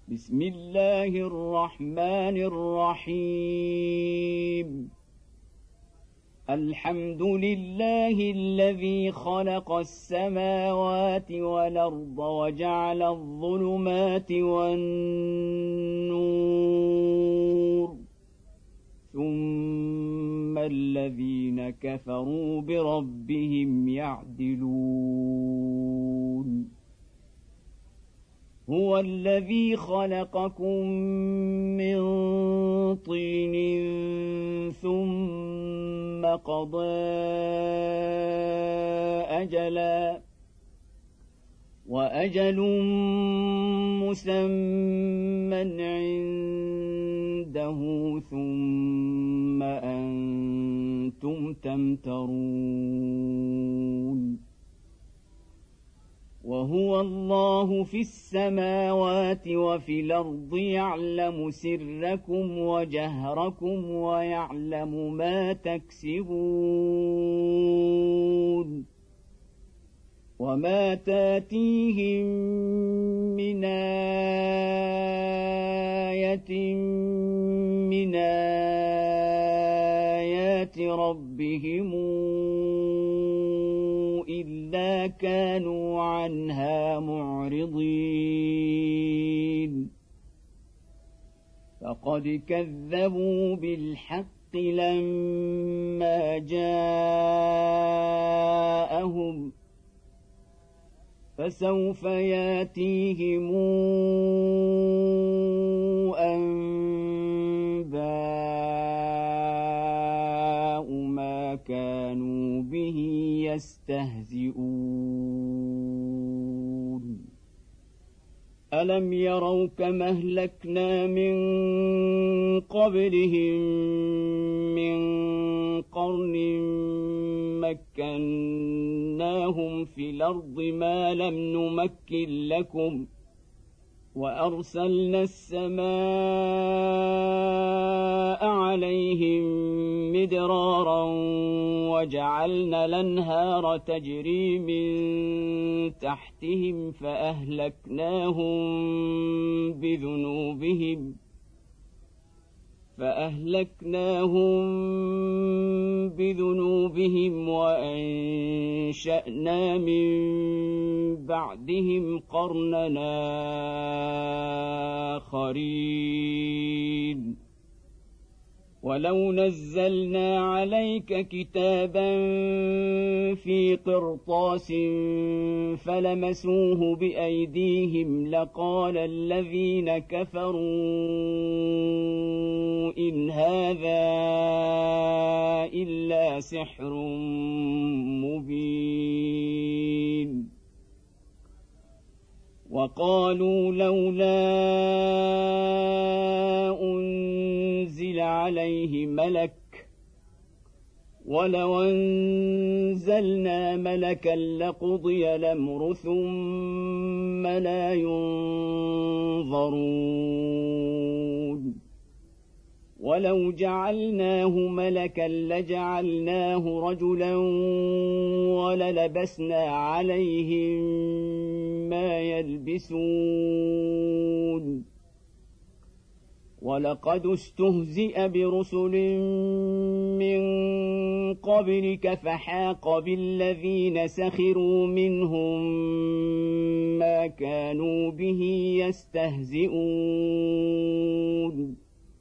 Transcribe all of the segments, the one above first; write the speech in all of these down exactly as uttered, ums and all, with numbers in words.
بسم الله الرحمن الرحيم الحمد لله الذي خلق السماوات والأرض وجعل الظلمات والنور ثم الذين كفروا بربهم يعدلون هو الذي خلقكم من طين ثم قضى أجلا وأجل مسمى عنده ثم أنتم تمترون وهو الله في السماوات وفي الأرض يعلم سركم وجهركم ويعلم ما تكسبون وما تاتيهم من آية من آيات ربهم إلا كانوا عنها معرضين فقد كذبوا بالحق لما جاءهم فسوف ياتيهم أنباء ما كانوا به يستهزئون ألم يروا كما أهلكنا من قبلهم من قرن مكناهم في الأرض ما لم نمكن لكم وأرسلنا السماء عليهم مدرارا وجعلنا الأنهار تجري من تحتهم فأهلكناهم بذنوبهم فأهلكناهم بذنوبهم وأنشأنا من بعدهم قرننا آخرين ولو نزلنا عليك كتابا في قرطاس فلمسوه بأيديهم لقال الذين كفروا إن هذا إلا سحر مبين وقالوا لولا أنزل عليه ملك ولو أنزلنا ملكا لقضي الأمر ثم لا ينظرون ولو جعلناه ملكا لجعلناه رجلا وللبسنا عليهم ما يلبسون ولقد استهزئ برسل من قبلك فحاق بالذين سخروا منهم ما كانوا به يستهزئون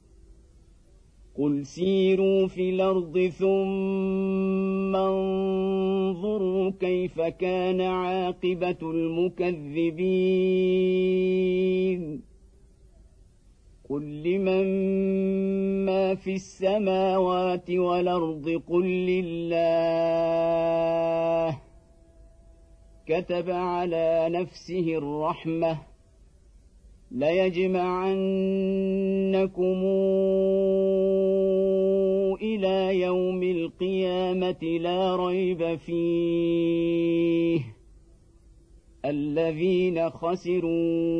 قل سيروا في الأرض ثم انظروا كيف كان عاقبة المكذبين قل لمن ما في السماوات والأرض قل لله كتب على نفسه الرحمة ليجمعنكم إلى يوم القيامة لا ريب فيه الذين خسروا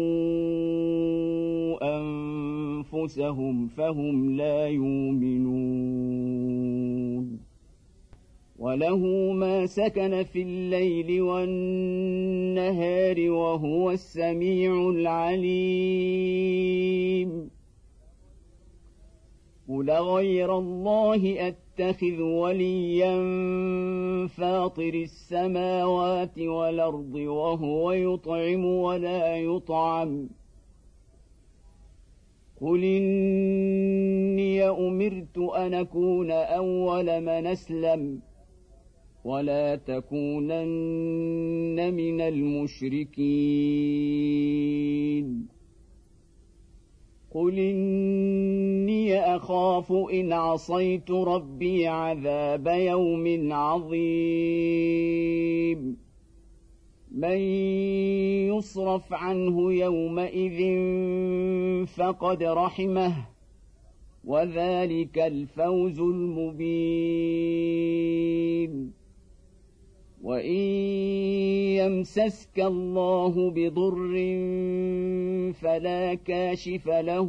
أنفسهم فهم لا يؤمنون وله ما سكن في الليل والنهار وهو السميع العليم قل غير الله أتخذ وليا فاطر السماوات والأرض وهو يطعم ولا يطعم قل إني أمرت أن أكون أول من أسلم ولا تكونن من المشركين قل إني أخاف إن عصيت ربي عذاب يوم عظيم من يصرف عنه يومئذ فقد رحمه وذلك الفوز المبين وإن يمسسك الله بضر فلا كاشف له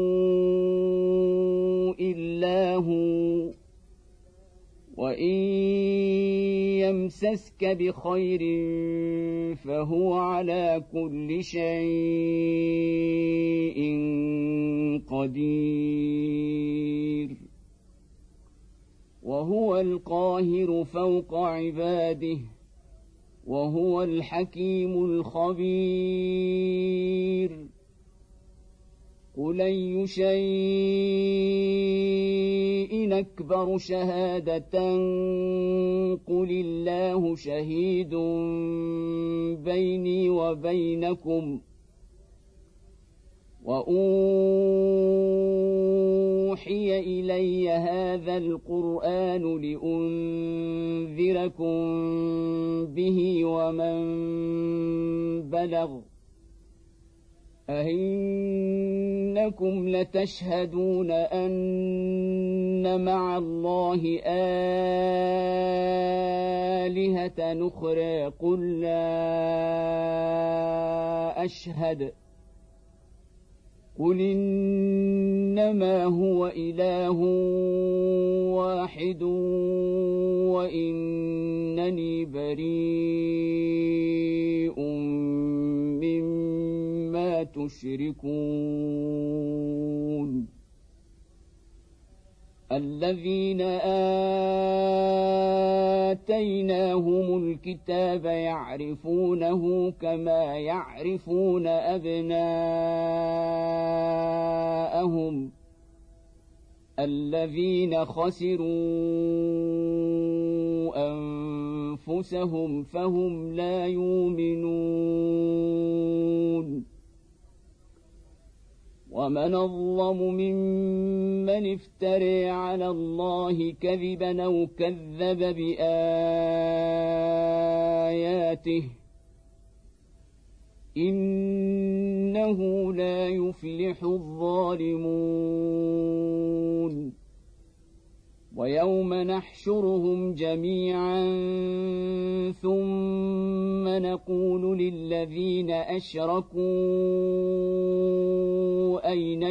إلا هو وإن يمسسك بخير فهو على كل شيء قدير وهو القاهر فوق عباده وهو الحكيم الخبير قل أي شيء أكبر شهادة قل الله شهيد بيني وبينكم وأوحي إلي هذا القرآن لأنذركم به ومن بلغ أئنكم لتشهدون أن مع الله آلهة أخرى قل لا أشهد قل إنما هو إله واحد وإنني بريء مما تشركون الذين آتيناهم الكتاب يعرفونه كما يعرفون أبناءهم الذين خسروا أنفسهم فهم لا يؤمنون ومن أظلم ممن افترى على الله كذبا أو كذب بآياته إنه لا يفلح الظالمون ويوم نحشرهم جميعا ثم نقول للذين أشركوا أين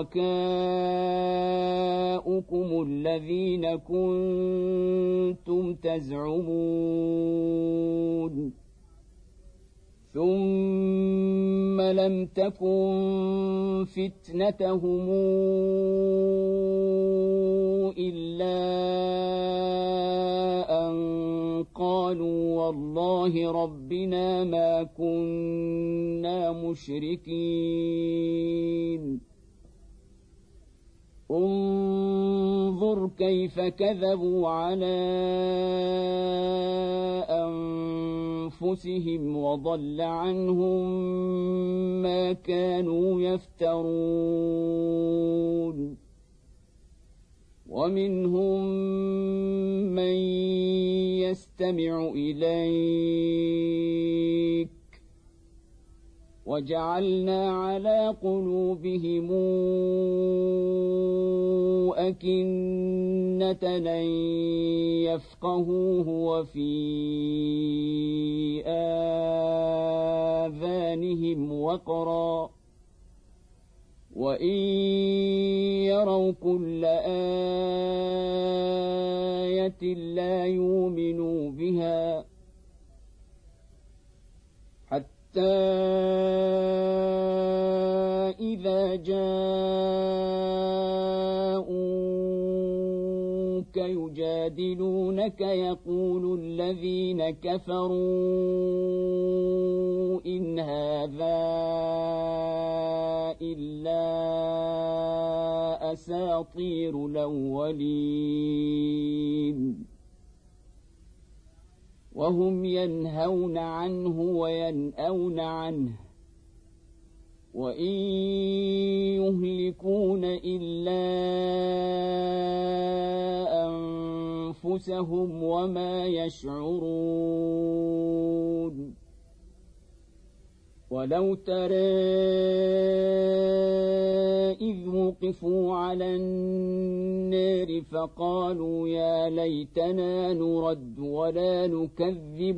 شركاؤكم الذين كنتم تزعمون ثم لم تكن فتنتهم إلا أن قالوا والله ربنا ما كنا مشركين انظر كيف كذبوا على أنفسهم وضل عنهم ما كانوا يفترون ومنهم من يستمع إليك وجعلنا على قلوبهم أكنة أن يفقهوه وفي آذانهم وقرا وإن يروا كل آية لا يؤمنوا بها حتى إذا جاءوا يجادلونك يقول الذين كفروا إن هذا إلا أساطير الأولين وهم ينهون عنه وينأون عنه وإن يهلكون إلا أنفسهم وما يشعرون ولو ترى إذ وقفوا على النار فقالوا يا ليتنا نرد ولا نكذب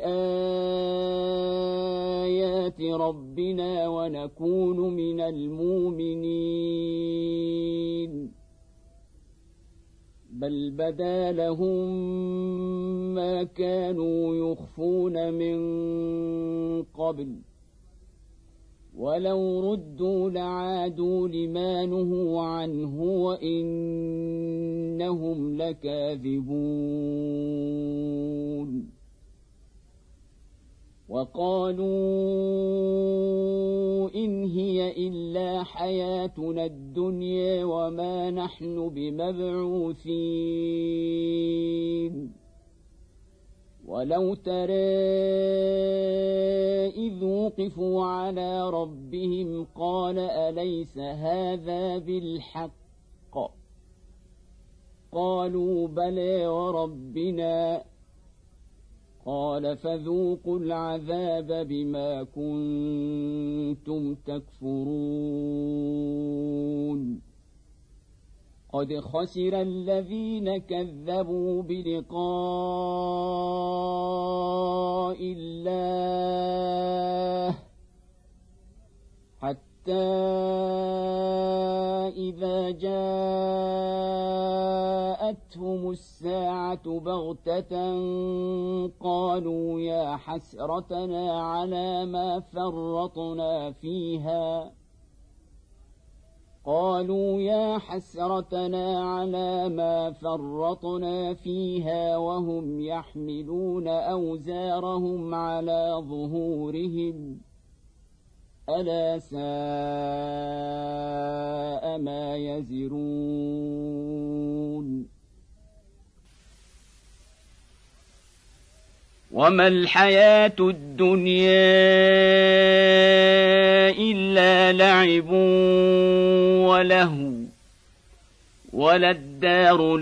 بآيات ربنا ونكون من المؤمنين بل بدا لهم ما كانوا يخفون من قبل ولو ردوا لعادوا لما نهوا عنه وإنهم لكاذبون وقالوا إن هي إلا حياتنا الدنيا وما نحن بمبعوثين ولو ترى إذ وقفوا على ربهم قال أليس هذا بالحق قالوا بلى وربنا قال فذوقوا العذاب بما كنتم تكفرون قد خسر الذين كذبوا بلقاء الله حتى إذا جاءتهم الساعة بغتة قالوا يا حسرتنا على ما فرطنا فيها قالوا يا حسرتنا على ما فرطنا فيها وهم يحملون أوزارهم على ظهورهم ألا ساء ما يزرون وما الحياة الدنيا إلا لعب وله وللدار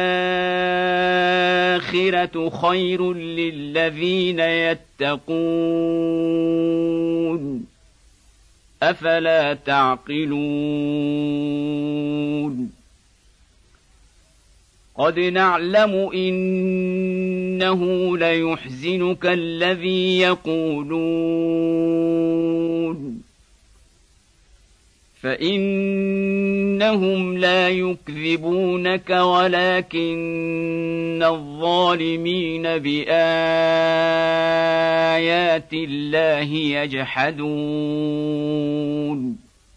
الآخرة خير للذين يتقون أفلا تعقلون قد نعلم إنه ليحزنك الذي يقولون فإنهم لا يكذبونك ولكن الظالمين بآيات الله يجحدون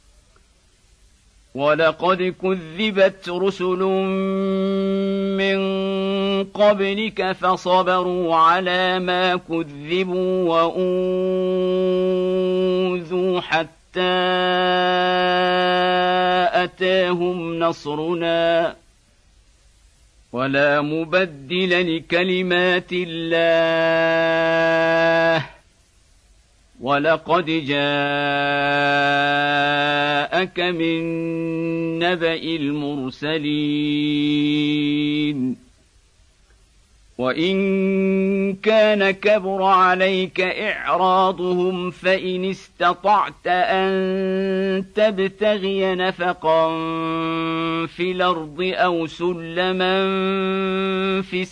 ولقد كذبت رسل من قبلك فصبروا على ما كذبوا وأوذوا حتى أتاهم نصرنا ولا مبدل لكلمات الله ولقد جاءك من نبأ المرسلين وإن كان كبر عليك إعراضهم فإن استطعت أن تبتغي نفقا في الأرض أو سلما في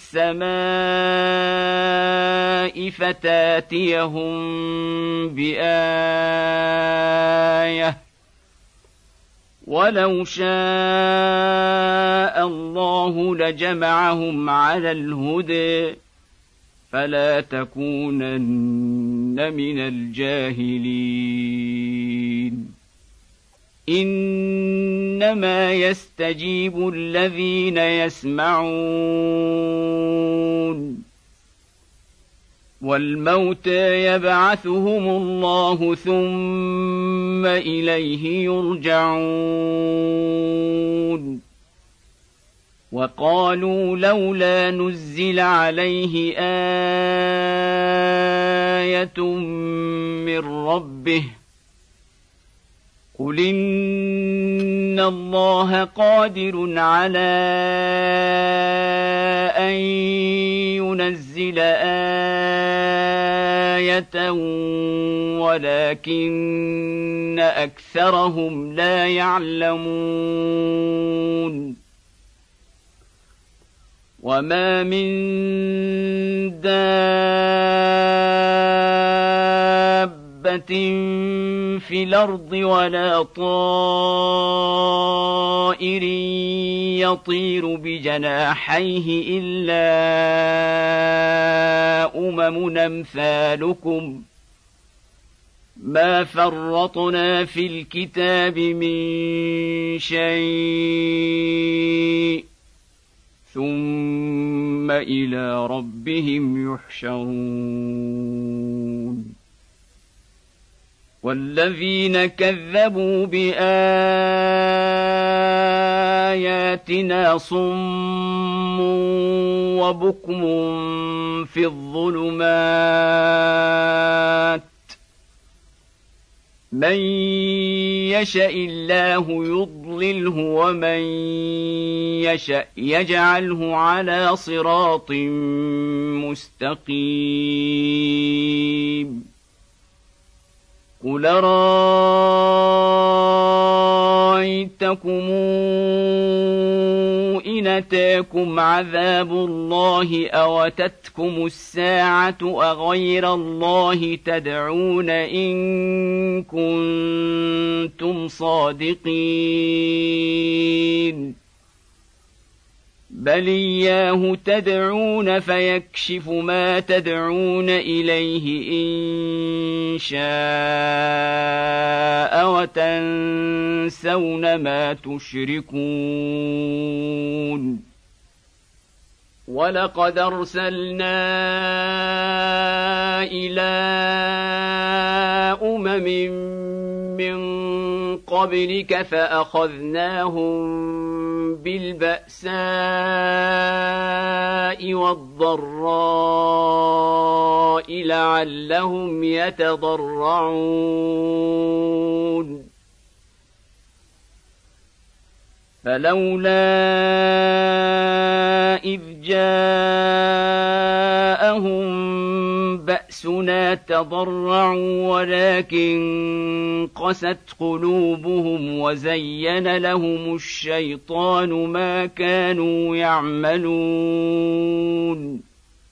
السماء فتاتيهم بآية ولو شاء الله لجمعهم على الهدى فلا تكونن من الجاهلين إن إنما يستجيب الذين يسمعون والموتى يبعثهم الله ثم إليه يرجعون وقالوا لولا نزل عليه آية من ربه قل إن الله قادر على أن ينزل آية ولكن أكثرهم لا يعلمون وما من دابة في الأرض ولا طائر يطير بجناحيه إلا أمم أمثالكم ما فرطنا في الكتاب من شيء ثم إلى ربهم يحشرون والذين كذبوا بآياتنا صم وبكم في الظلمات من يشاء الله يضلله ومن يشاء يجعله على صراط مستقيم قل رأيتكم إن أتاكم عذاب الله أو أتتكم الساعة أغير الله تدعون إن كنتم صادقين بل إياه تدعون فيكشف ما تدعون إليه إن شاء وتنسون ما تشركون ولقد أرسلنا إلى أمم من قبلك فأخذناهم بالبأساء والضراء لعلهم يتضرعون فلولا إذ جاءهم بأسنا تضرعوا ولكن قست قلوبهم وزين لهم الشيطان ما كانوا يعملون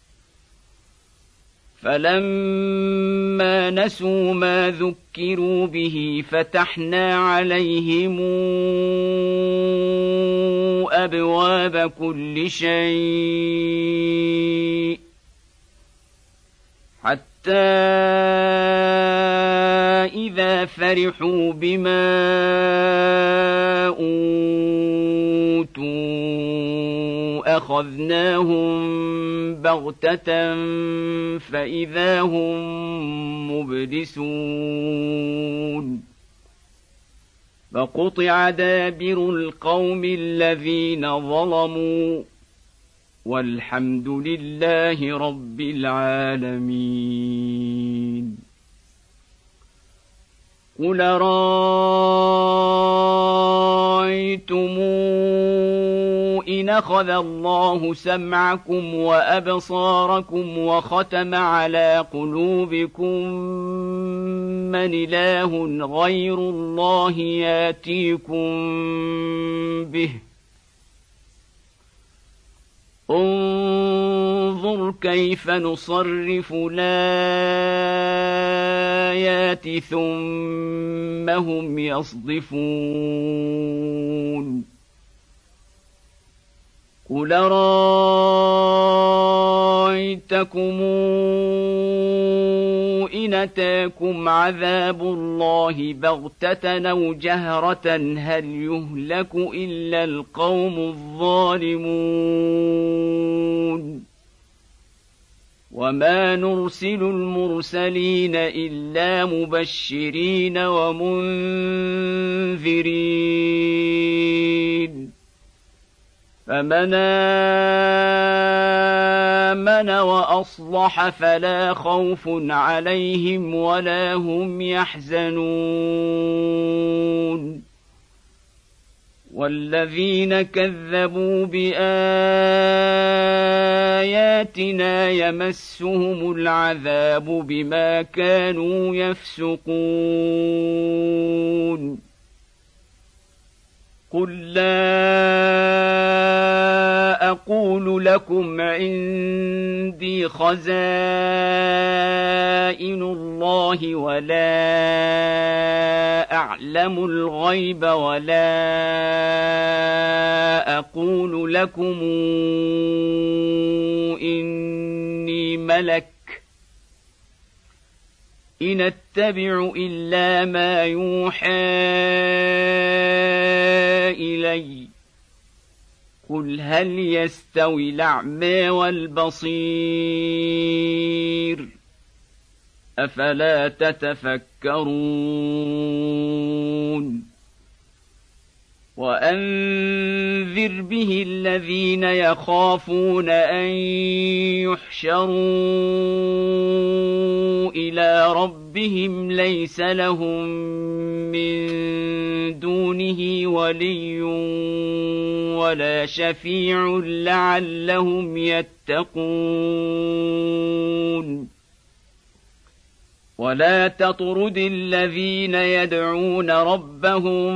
فلما نسوا ما ذكروا به فتحنا عليهم أبواب كل شيء حتى إذا فرحوا بما أوتوا أخذناهم بغتة فإذا هم مبلسون فقطع دابر القوم الذين ظلموا والحمد لله رب العالمين قل رأيتم إن أخذ الله سمعكم وأبصاركم وختم على قلوبكم من إله غير الله ياتيكم به انظر كيف نصرف الآيات ثم هم يصدفون قل رأيتكم إن إن أتاكم عذاب الله بغتة أو جهرة هل يهلك إلا القوم الظالمون وما نرسل المرسلين إلا مبشرين ومنذرين فمن آمن وأصلح فلا خوف عليهم ولا هم يحزنون والذين كذبوا بآياتنا يمسهم العذاب بما كانوا يفسقون قل لا أقول لكم عندي خزائن الله ولا أعلم الغيب ولا أقول لكم إني ملك إن أتبع إلا ما يوحى إلي قل هل يستوي الأعمى والبصير أفلا تتفكرون وأنذر به الذين يخافون أن يحشروا إلى ربهم ليس لهم من دونه ولي ولا شفيع لعلهم يتقون ولا تطرد الذين يدعون ربهم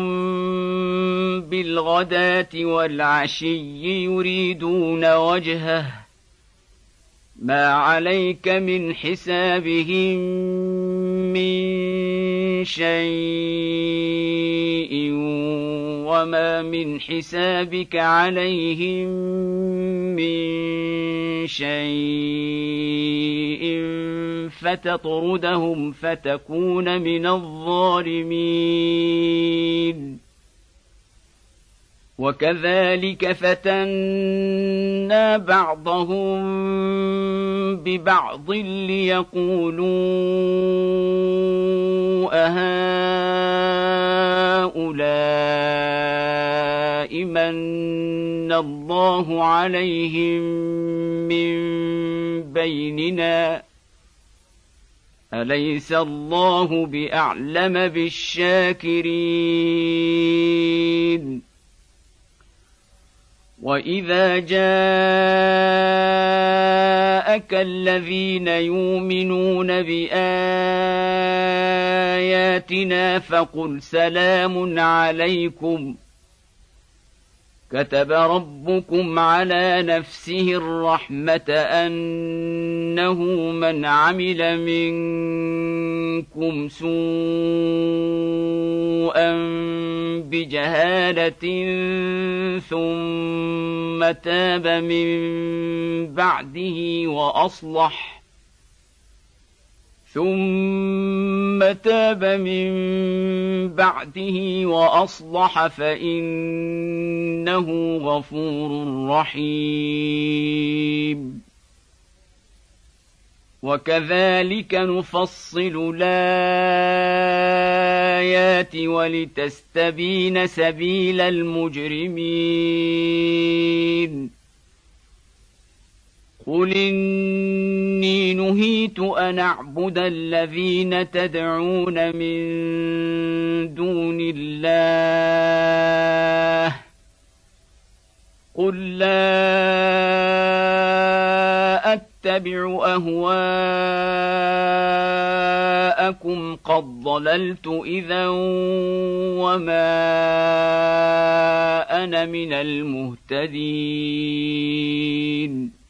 بالغداة والعشي يريدون وجهه ما عليك من حسابهم من شيء وما من حسابك عليهم من شيء فتطردهم فتكون من الظالمين وكذلك فتنا بعضهم ببعض ليقولوا أهؤلاء من الله عليهم من بيننا أليس الله بأعلم بالشاكرين وإذا جاءك الذين يؤمنون بآياتنا فقل سلام عليكم كتب ربكم على نفسه الرحمة أنه من عمل منكم سوءا بجهالة ثم تاب من بعده وأصلح ثم تاب من بعده وأصلح فإنه غفور رحيم وكذلك نفصل الآيات ولتستبين سبيل المجرمين قل إني نهيت أن أعبد الذين تدعون من دون الله قل لا أتبع أهواءكم قد ضللت إذا وما أنا من المهتدين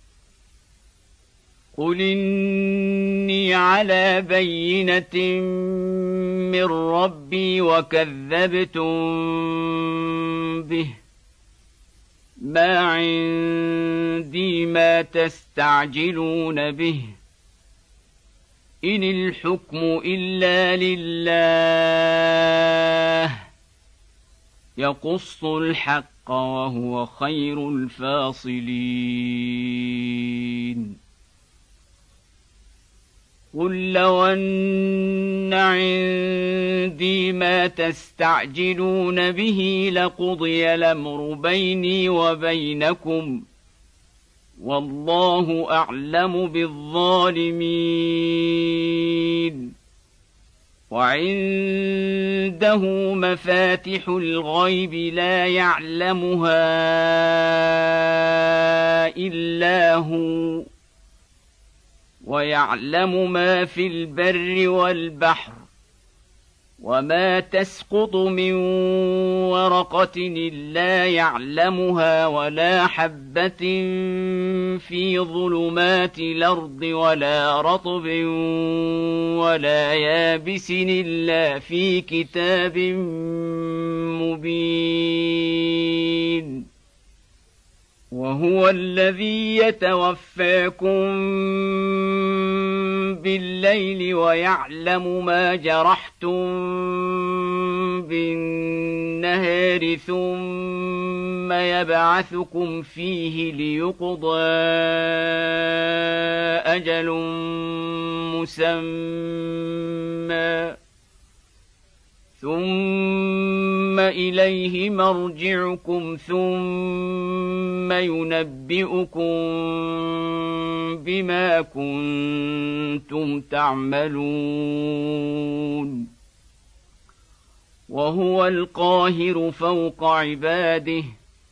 قل إني على بينة من ربي وكذبتم به ما عندي ما تستعجلون به إن الحكم إلا لله يقص الحق وهو خير الفاصلين قل لو أن عندي ما تستعجلون به لقضي الأمر بيني وبينكم والله أعلم بالظالمين وعنده مفاتح الغيب لا يعلمها إلا هو ويعلم ما في البر والبحر وما تسقط من ورقة إلا يعلمها ولا حبة في ظلمات الأرض ولا رطب ولا يابس إلا في كتاب مبين وهو الذي يتوفاكم بالليل ويعلم ما جرحتم بالنهار ثم يبعثكم فيه ليقضى أجل مسمى ثم إليه مرجعكم ثم ينبئكم بما كنتم تعملون وهو القاهر فوق عباده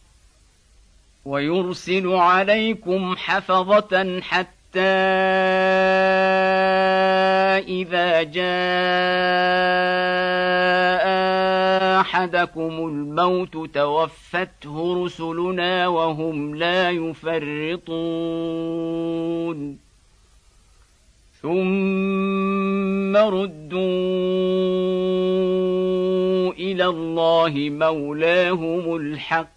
ويرسل عليكم حفظة حتى إذا جاء أحدكم الموت توفته رسلنا وهم لا يفرطون ثم ردوا إلى الله مولاهم الحق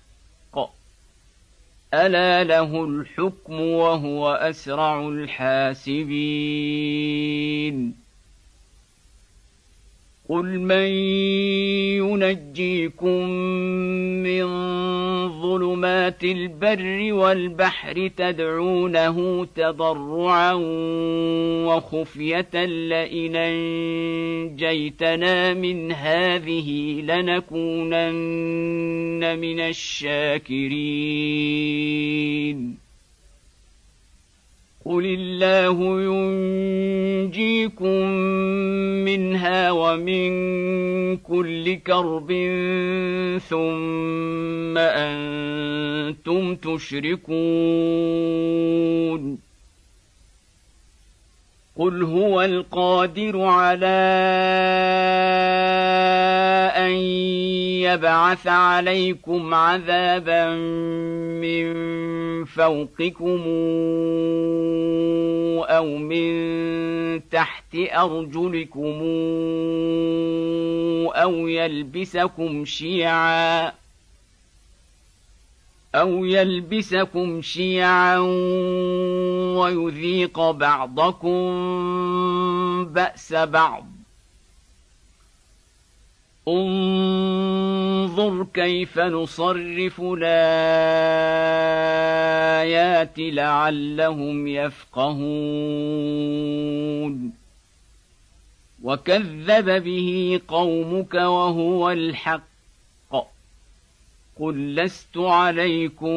ألا له الحكم وهو أسرع الحاسبين قل من ينجيكم من ظلمات البر والبحر تدعونه تضرعا وخفية لئن أنجيتنا من هذه لنكونن من الشاكرين قل الله ينجيكم منها ومن كل كرب ثم أنتم تشركون قل هو القادر على أن يبعث عليكم عذابا من فوقكم أو من تحت أرجلكم أو يلبسكم شيعا أو يلبسكم شيعا ويذيق بعضكم بأس بعض انظر كيف نصرف الآيات لعلهم يفقهون وكذب به قومك وهو الحق قل لست عليكم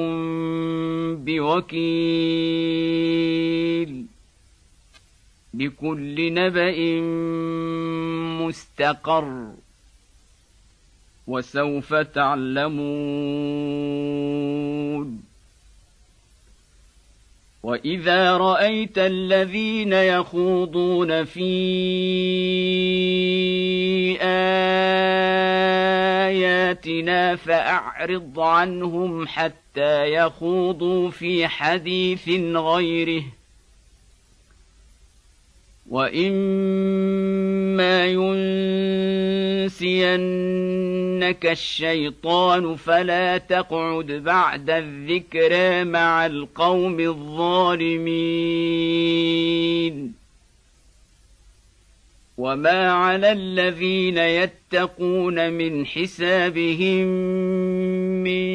بوكيل لكل نبأ مستقر وسوف تعلمون وإذا رأيت الذين يخوضون في آياتنا فأعرض عنهم حتى يخوضوا في حديث غيره وإما ينسينك الشيطان فلا تقعد بعد الذكرى مع القوم الظالمين وما على الذين يتقون من حسابهم من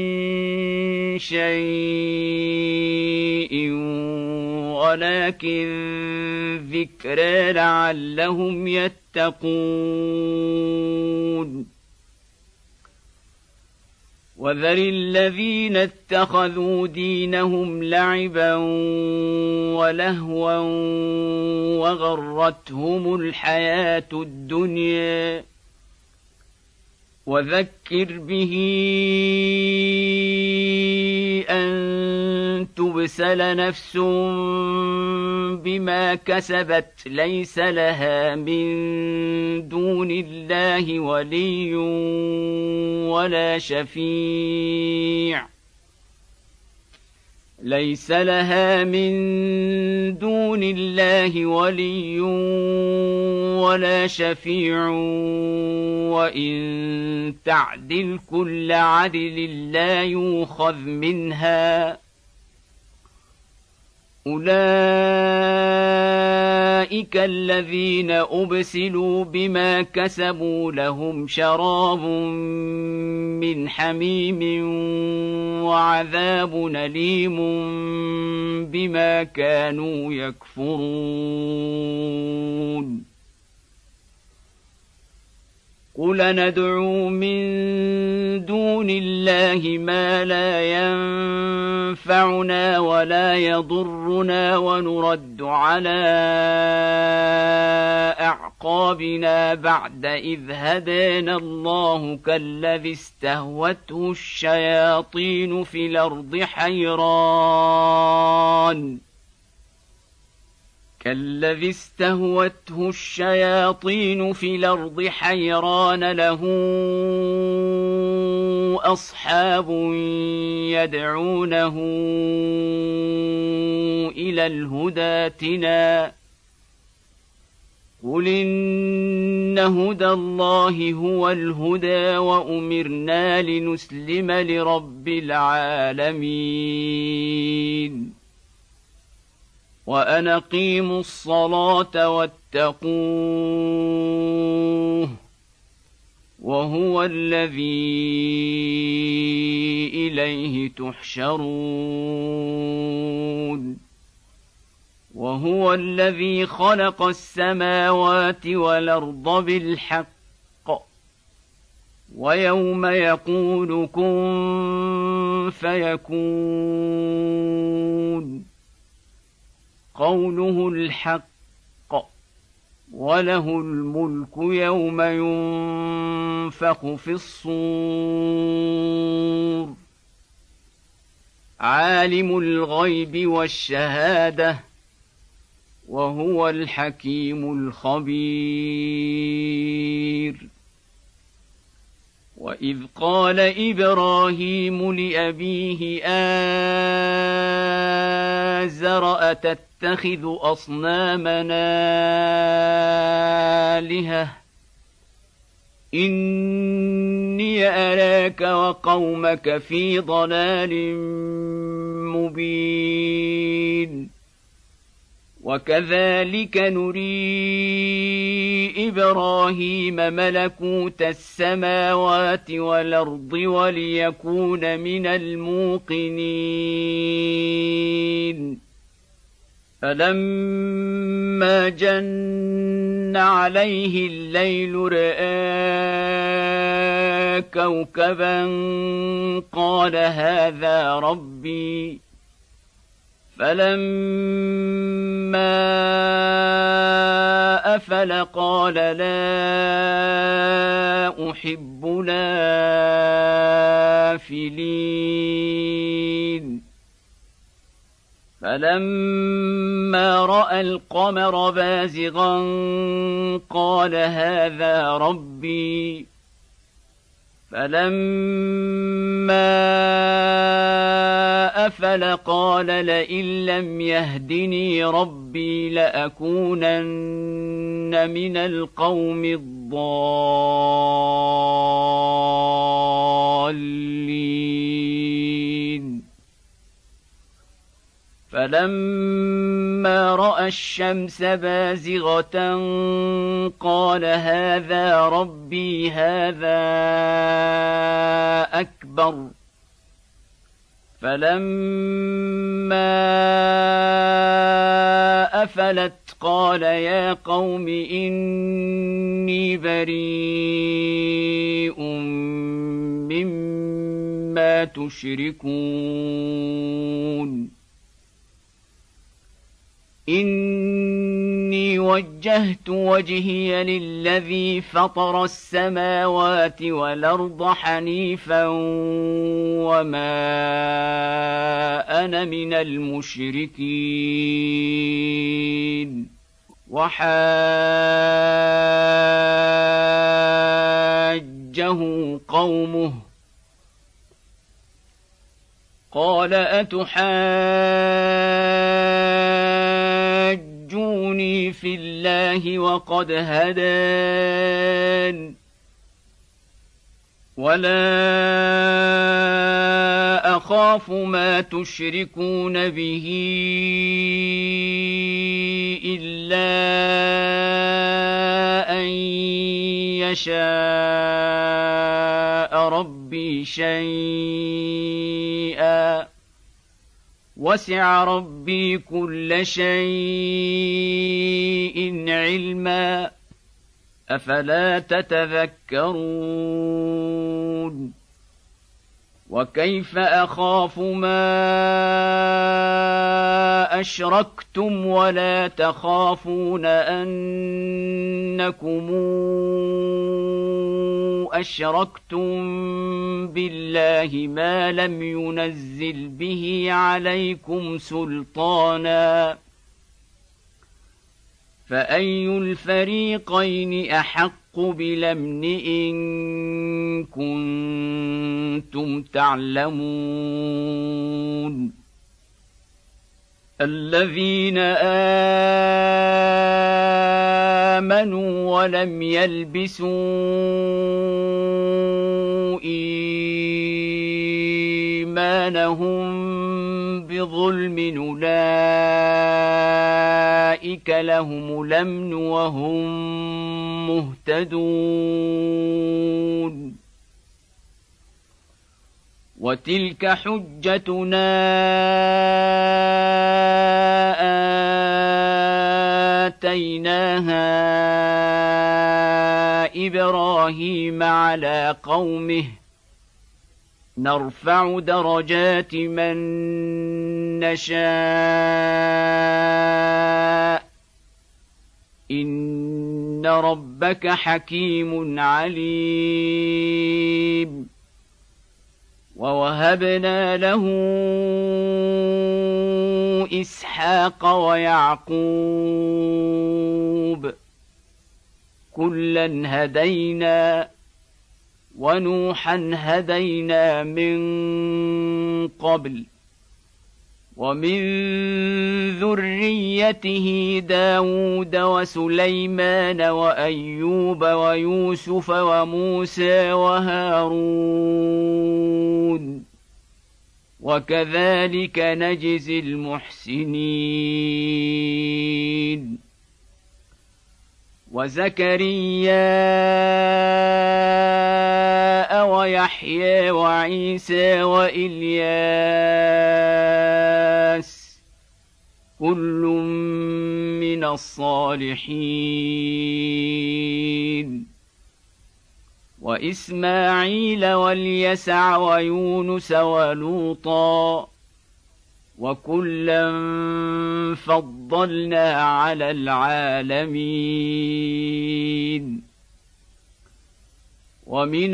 شيء ولكن ذكرى لعلهم يتقون وذر الذين اتخذوا دينهم لعبا ولهوا وغرتهم الحياة الدنيا وذكر به أن تبسل نفس بما كسبت ليس لها من دون الله ولي ولا شفيع ليس لها من دون الله ولي ولا شفيع وإن تعدل كل عدل لا يؤخذ منها أولئك الذين أبسلوا بما كسبوا لهم شراب من حميم وعذاب أليم بما كانوا يكفرون قل ندعو من دون الله ما لا ينفعنا ولا يضرنا ونرد على أعقابنا بعد إذ هدانا الله كالذي استهوته الشياطين في الأرض حيران كالذي استهوته الشياطين في الأرض حيران له أصحاب يدعونه إلى الهدى ائتنا قل إن هدى الله هو الهدى وأمرنا لنسلم لرب العالمين وأن أقيموا الصلاة واتقوه وهو الذي إليه تحشرون وهو الذي خلق السماوات والأرض بالحق ويوم يقول كن فيكون قوله الحق وله الملك يوم ينفخ في الصور عالم الغيب والشهادة وهو الحكيم الخبير وإذ قال إبراهيم لأبيه آزر أتتخذ أصنامنا آلهة إني أراك وقومك في ضلال مبين وكذلك نري إبراهيم ملكوت السماوات والأرض وليكون من الموقنين فلما جن عليه الليل رأى كوكبا قال هذا ربي فلما أفل قال لا أحب الآفلين فلما رأى القمر بازغا قال هذا ربي فلما أفل قال لئن لم يهدني ربي لأكونن من القوم الضالين فلما رأى الشمس بازغة قال هذا ربي هذا أكبر فلما أفلت قال يا قوم إني بريء مما تشركون إني وجهت وجهي للذي فطر السماوات والأرض حنيفا وما أنا من المشركين وحاجه قومه قال أتحاجوني في الله وقد هدان ولا أخاف ما تشركون به إلا أن يشاء ربي شيئا وسع ربي كل شيء علما أفلا تتذكرون وكيف أخاف ما أشركتم ولا تخافون أنكم أشركتم بالله ما لم ينزل به عليكم سلطانا فأي الفريقين أحق بالأمن إن كنتم تعلمون الذين آمنوا ولم يلبسوا إيمانهم بظلم أولئك لهم الأمن وهم مهتدون وتلك حجتنا آتيناها إبراهيم على قومه نرفع درجات من نشاء إن ربك حكيم عليم ووهبنا له إسحاق ويعقوب كلا هدينا ونوحا هدينا من قبل ومن ذريته داود وسليمان وأيوب ويوسف وموسى وهارون وكذلك نجزي المحسنين وزكريا ويحيى وعيسى وإلياس كل من الصالحين وإسماعيل واليسع ويونس ولوطا وكلا فضلنا على العالمين ومن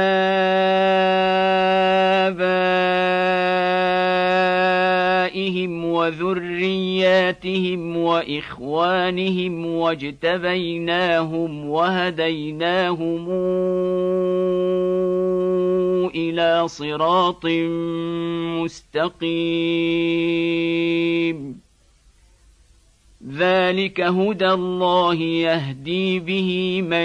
آبائهم وذرياتهم وإخوانهم واجتبيناهم وهديناهم إلى صراط مستقيم ذلك هدى الله يهدي به من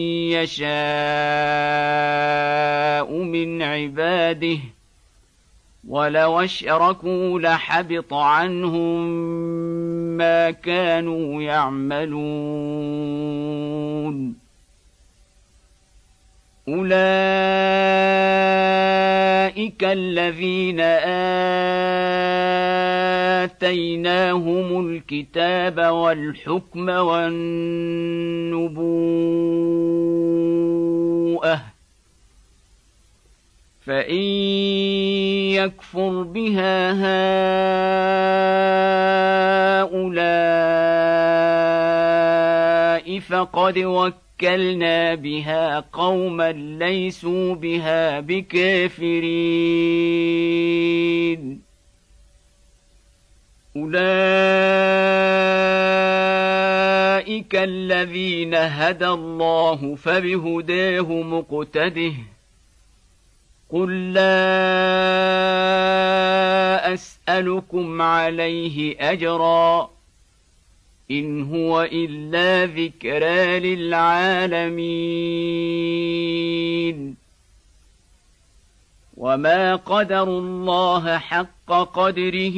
يشاء من عباده ولو أشركوا لحبط عنهم ما كانوا يعملون أولئك الذين آتيناهم الكتاب والحكم والنبوءة فإن يكفر بها هؤلاء فقد وكلنا بها قوما ليسوا بها بكافرين أولئك الذين هدى الله فبهداه مقتده قل لا أسألكم عليه أجرا إن هو إلا ذكرى للعالمين وما قدروا الله حق قدره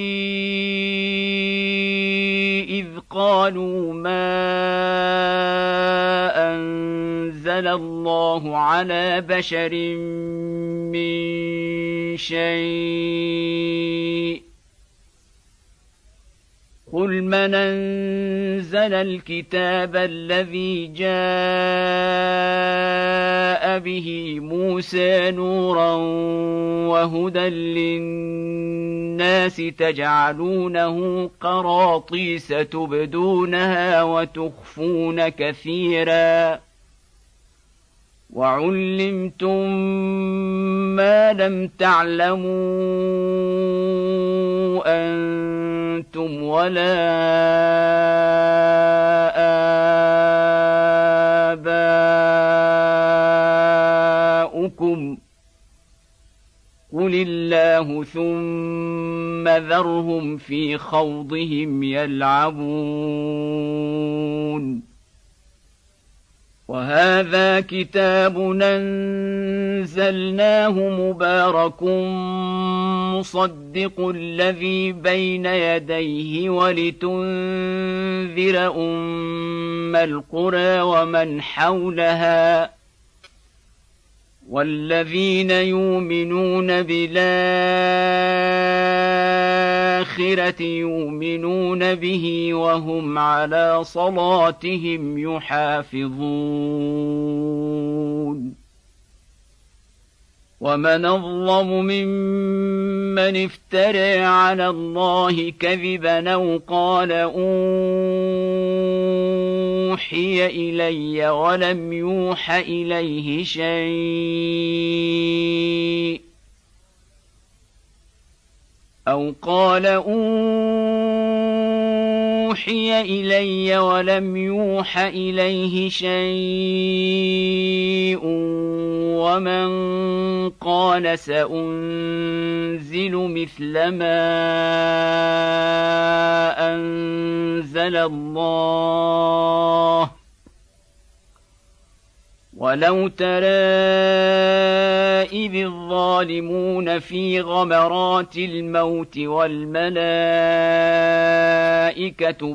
إذ قالوا ما أنزل الله على بشر من شيء قل من أنزل الكتاب الذي جاء به موسى نورا وهدى للناس تجعلونه قراطيس تبدونها وتخفون كثيرا وعلمتم ما لم تعلموا أنتم ولا آباؤكم قل الله ثم ذرهم في خوضهم يلعبون وهذا كتاب أنزلناه مبارك مصدق الذي بين يديه ولتنذر أم القرى ومن حولها والذين يؤمنون بالآخرة يؤمنون به وهم على صلاتهم يحافظون ومن أظلم ممن افترى على الله كذبا أو قال أوحي إلي ولم يوح إليه شيء أو قال أوحي إلي ولم يوح إليه شيء ومن قال سأنزل مثل ما أنزل الله ولو ترى إذ الظالمون في غمرات الموت والملائكة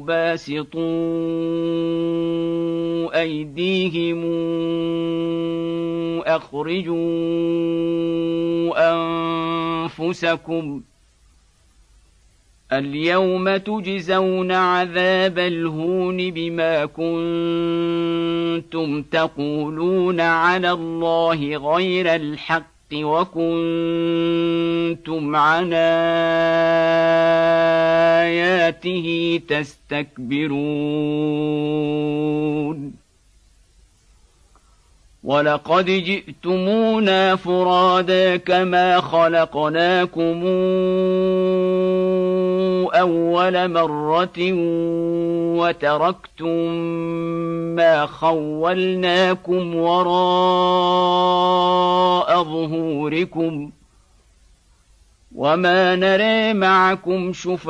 باسطوا أيديهم أخرجوا أنفسكم اليوم تجزون عذاب الهون بما كنتم تقولون على الله غير الحق وكنتم عن آياته تستكبرون ولقد جئتمونا فرادا كما خلقناكم أول مرة وتركتم ما خولناكم وراء ظهوركم وما نرى معكم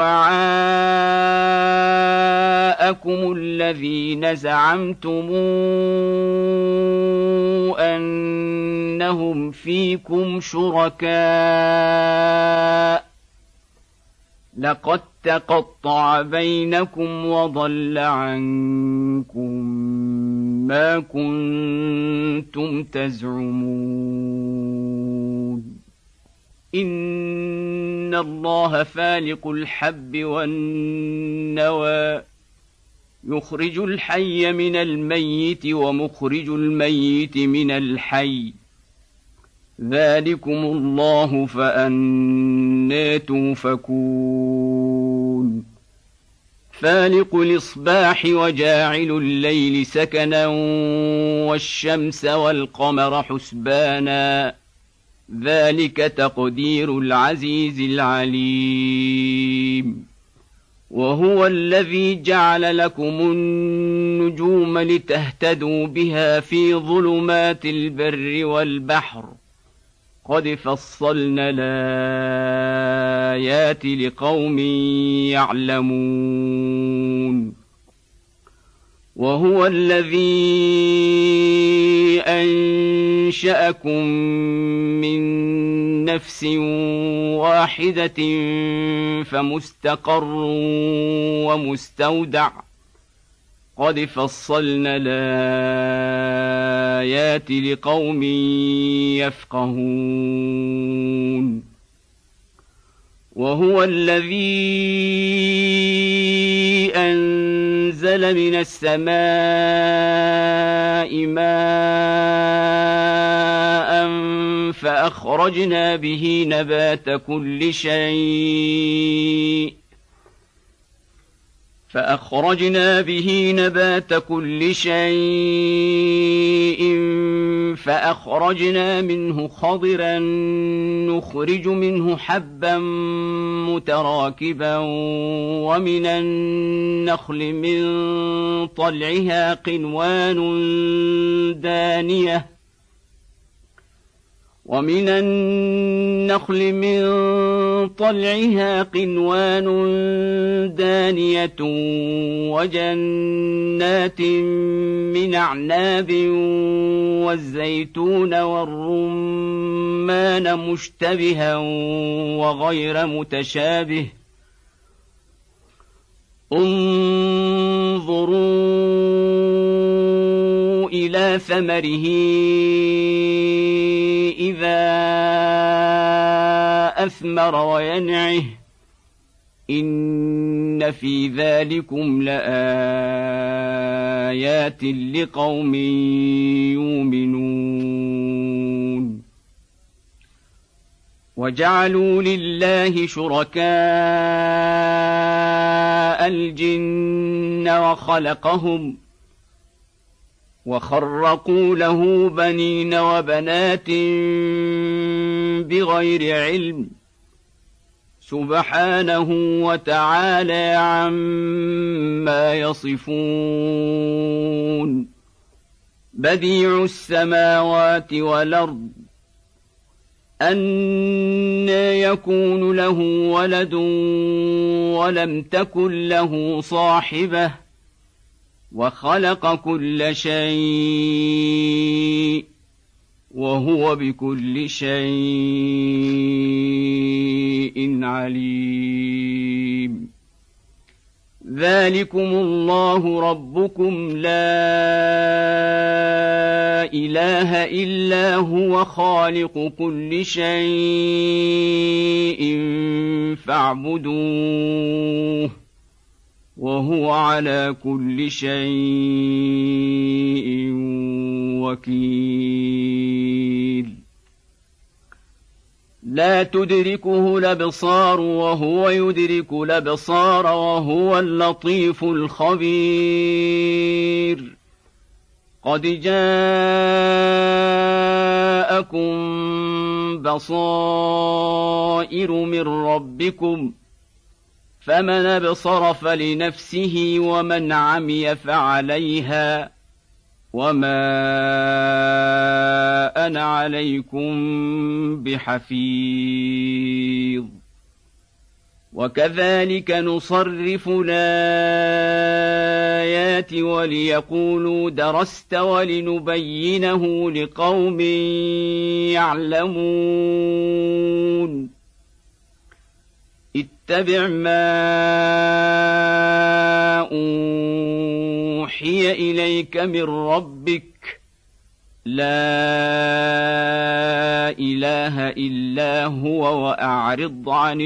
شفعاءكم الذين زعمتم أنهم فيكم شركاء لقد تقطع بينكم وضل عنكم ما كنتم تزعمون إن الله فالق الحب والنوى يخرج الحي من الميت ومخرج الميت من الحي ذلكم الله فأنى توفكون فالق الإصباح وجاعل الليل سكنا والشمس والقمر حسبانا ذلك تقدير العزيز العليم وهو الذي جعل لكم النجوم لتهتدوا بها في ظلمات البر والبحر قد فصلنا الآيات لقوم يعلمون وهو الذي أنشأكم من نفس واحدة فمستقر ومستودع قد فصلنا الآيات لقوم يفقهون وهو الذي أنزل من السماء ماء فأخرجنا به نبات كل شيء فأخرجنا به نبات كل شيء فأخرجنا منه خضرا نخرج منه حبا متراكبا ومن النخل من طلعها قنوان دانية ومن النخل من طلعها قنوان دانية وجنات من أعناب والزيتون والرمان مشتبها وغير متشابه انظروا إلى ثمره إذا أثمر وينعه إن في ذلكم لآيات لقوم يؤمنون وجعلوا لله شركاء الجن وخلقهم وخرقوا له بنين وبنات بغير علم سبحانه وتعالى عما يصفون بديع السماوات والأرض أنى يكون له ولد ولم تكن له صاحبة وخلق كل شيء وهو بكل شيء عليم ذلكم الله ربكم لا إله إلا هو خالق كل شيء فاعبدوه وهو على كل شيء وكيل لا تدركه الأبصار وهو يدرك الأبصار وهو اللطيف الخبير قد جاءكم بصائر من ربكم فمن أبصر فلنفسه ومن عمي فعليها وما أنا عليكم بحفيظ وكذلك نصرف الآيات وليقولوا درست ولنبينه لقوم يعلمون اتبع ما أوحي إليك من ربك لا إله إلا هو وأعرض عن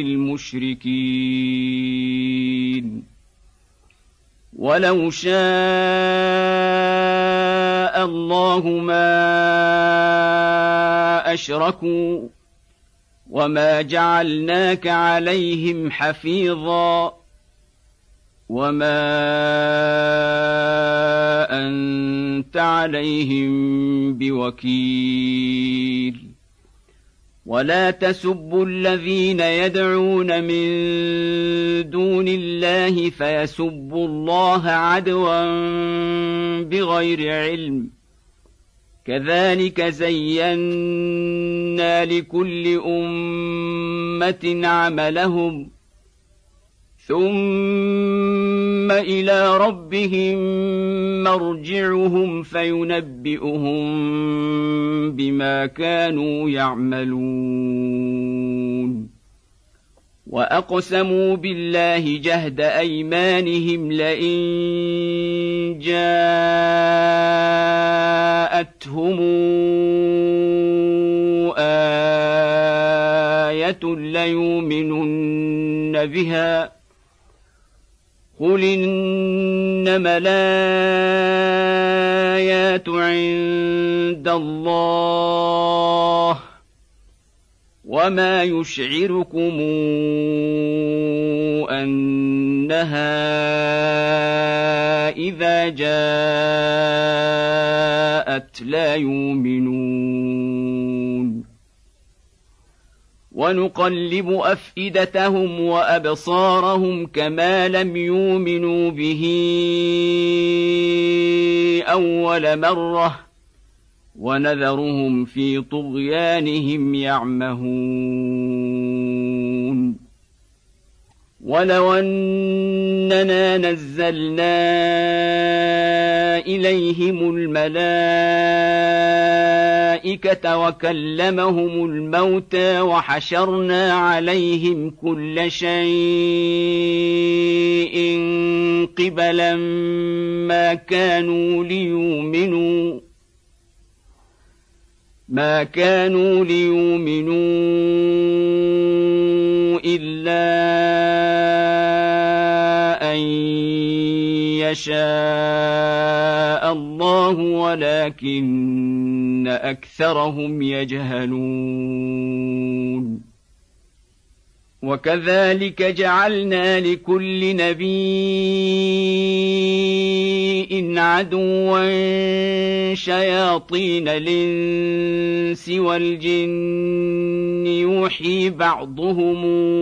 المشركين ولو شاء الله ما أشركوا وما جعلناك عليهم حفيظا وما أنت عليهم بوكيل ولا تسبوا الذين يدعون من دون الله فيسبوا الله عدوا بغير علم كذلك زينا لكل أمة عملهم ثم إلى ربهم مرجعهم فينبئهم بما كانوا يعملون وأقسموا بالله جهد أيمانهم لئن جاءتهم آية ليؤمنن بها قل إنما الآيات عند الله وما يشعركم أنها إذا جاءت لا يؤمنون ونقلب أفئدتهم وأبصارهم كما لم يؤمنوا به أول مرة ونذرهم في طغيانهم يعمهون ولو أننا نزلنا إليهم الملائكة وكلمهم الموتى وحشرنا عليهم كل شيء قبلا ما كانوا ليؤمنوا ما كانوا ليؤمنوا إلا أن يشاء الله ولكن أكثرهم يجهلون وكذلك جعلنا لكل نبي عدوا شياطين الإنس والجن يوحي بعضهم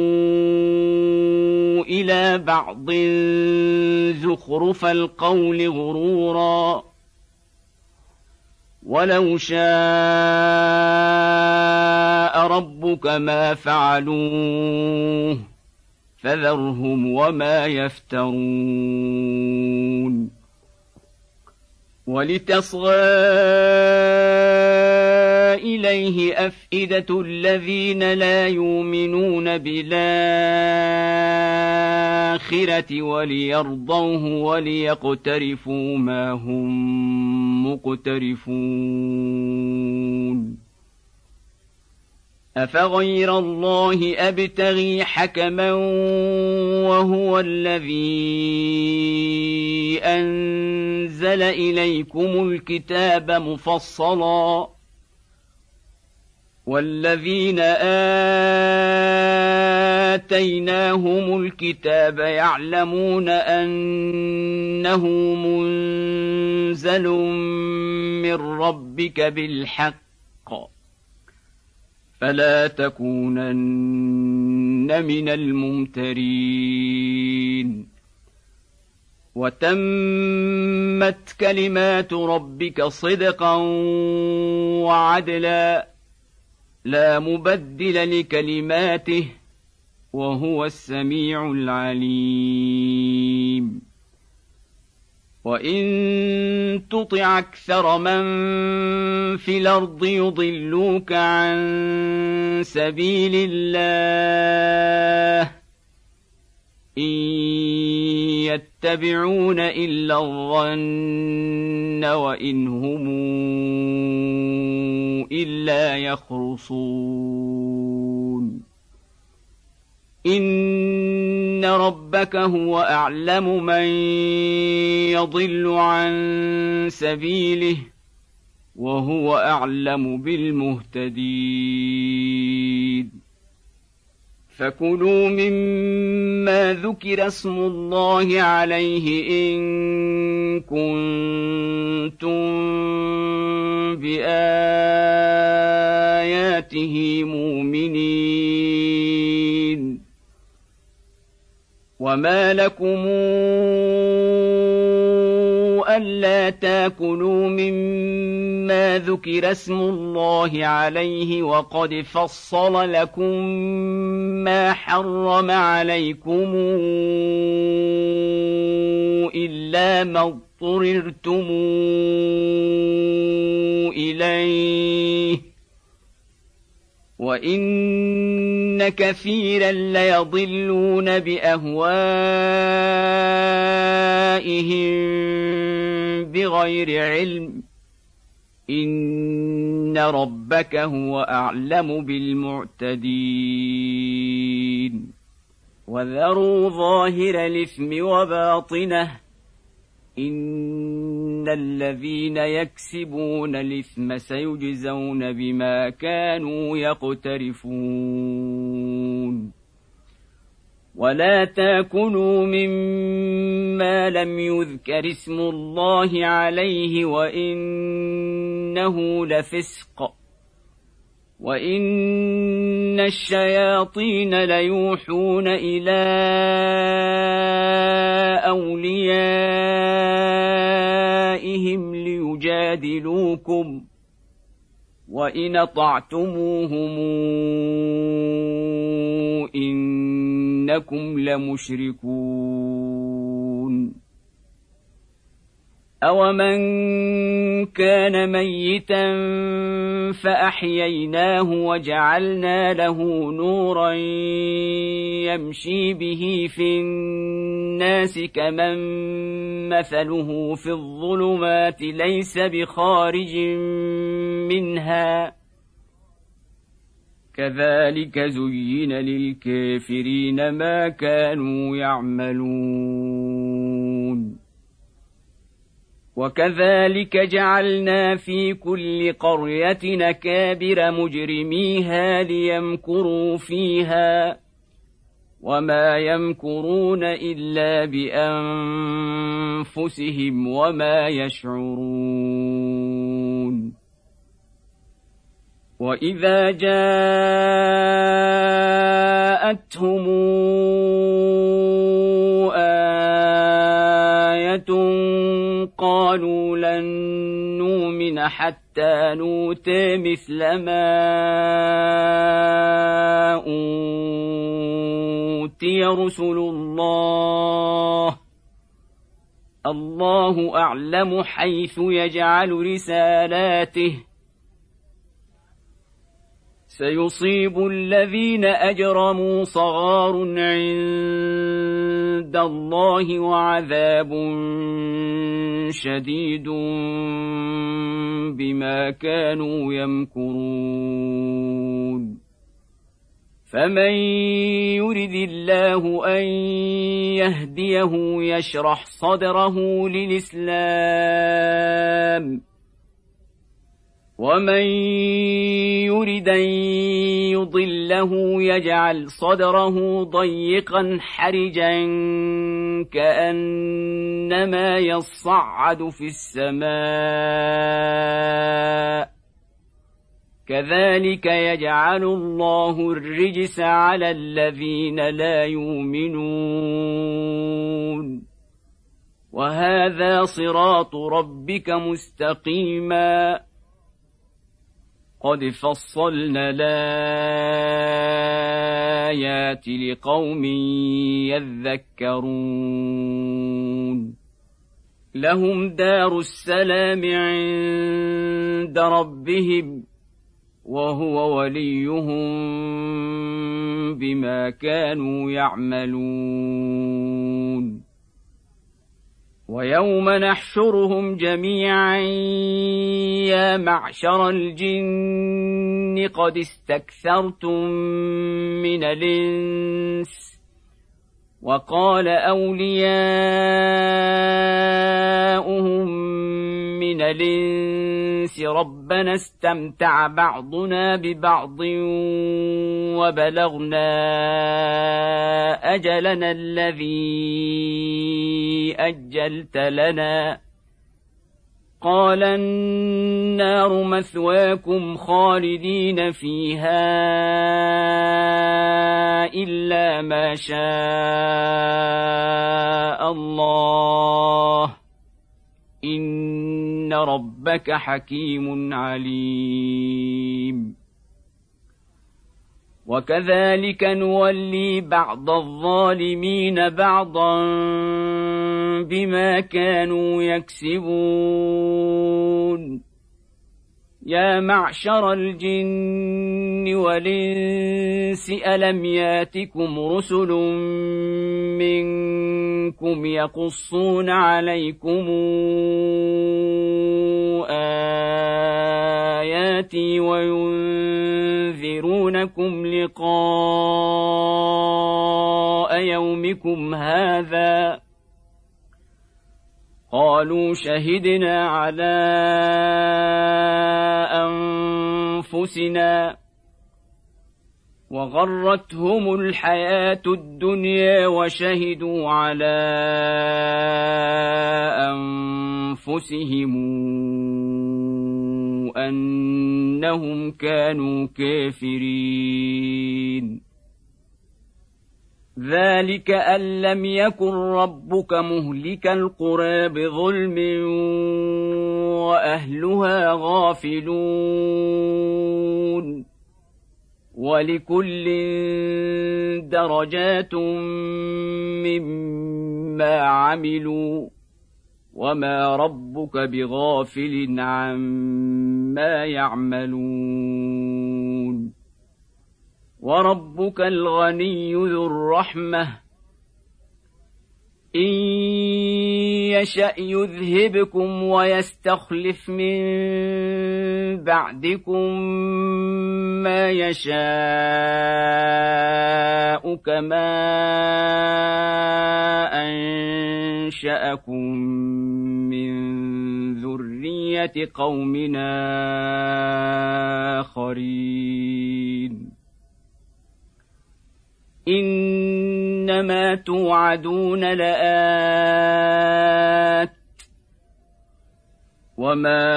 إلى بعض زخرف القول غرورا ولو شاء ربك ما فعلوه فذرهم وما يفترون ولتصغى إليه أفئدة الذين لا يؤمنون بالآخرة وليرضوه وليقترفوا ما هم مقترفون أفغير الله أبتغي حكما وهو الذي أنزل إليكم الكتاب مفصلا والذين آتيناهم الكتاب يعلمون أنه منزل من ربك بالحق فلا تكونن من الممترين وتمت كلمات ربك صدقا وعدلا لا مبدل لكلماته وهو السميع العليم وإن تطع أكثر من في الأرض يضلوك عن سبيل الله إن يتبعون إلا الظن وإن هم إلا يخرصون إن ربك هو أعلم من يضل عن سبيله وهو أعلم بالمهتدين فكلوا مما ذكر اسم الله عليه إن كنتم بآياته مؤمنين وما لكم ألا تاكلوا مما ذكر اسم الله عليه وقد فصل لكم ما حرم عليكم إلا ما اضطررتم إليه وإن كثيرا ليضلون بأهوائهم بغير علم إن ربك هو أعلم بالمعتدين وذروا ظاهر الإثم وباطنه إن الذين يكسبون الإثم سيجزون بما كانوا يقترفون ولا تاكلوا مما لم يذكر اسم الله عليه وإنه لفسق وإن الشياطين ليوحون إلى أوليائهم ليجادلوكم وإن أطعتموهم إنكم لمشركون أومن كان ميتا فأحييناه وجعلنا له نورا يمشي به في الناس كمن مثله في الظلمات ليس بخارج منها كذلك زين للكافرين ما كانوا يعملون وكذلك جعلنا في كل قرية أكابر مجرميها ليمكروا فيها وما يمكرون إلا بأنفسهم وما يشعرون وإذا جاءتهم آية قالوا لن نؤمن حتى نؤتى مثل ما أوتي رسل الله الله أعلم حيث يجعل رسالاته سيصيب الذين أجرموا صغار عند الله وعذاب شديد بما كانوا يمكرون فمن يرد الله أن يهديه يشرح صدره للإسلام ومن يرد أن يضله يجعل صدره ضيقا حرجا كأنما يصعد في السماء كذلك يجعل الله الرجس على الذين لا يؤمنون وهذا صراط ربك مستقيما قد فصلنا الآيات لقوم يذكرون لهم دار السلام عند ربهم وهو وليهم بما كانوا يعملون ويوم نحشرهم جميعا يا معشر الجن قد استكثرتم من الإنس وقال أولياؤهم من الإنس ربنا استمتع بعضنا ببعض وبلغنا أجلنا الذي أجلت لنا قال النار مثواكم خالدين فيها إلا ما شاء الله إن ربك حكيم عليم وكذلك نولي بعض الظالمين بعضا بما كانوا يكسبون يا معشر الجن والإنس ألم ياتكم رسل منكم يقصون عليكم آياتي وينذرونكم لقاء يومكم هذا قالوا شهدنا على أنفسنا وغرتهم الحياة الدنيا وشهدوا على أنفسهم أنهم كانوا كافرين ذلك أن لم يكن ربك مهلك القرى بظلم وأهلها غافلون ولكل درجات مما عملوا وما ربك بغافل عما يعملون وربك الغني ذو الرحمة إن يشأ يذهبكم ويستخلف من بعدكم ما يشاء كما أنشأكم من ذرية قومنا آخرين إنما توعدون لآت وما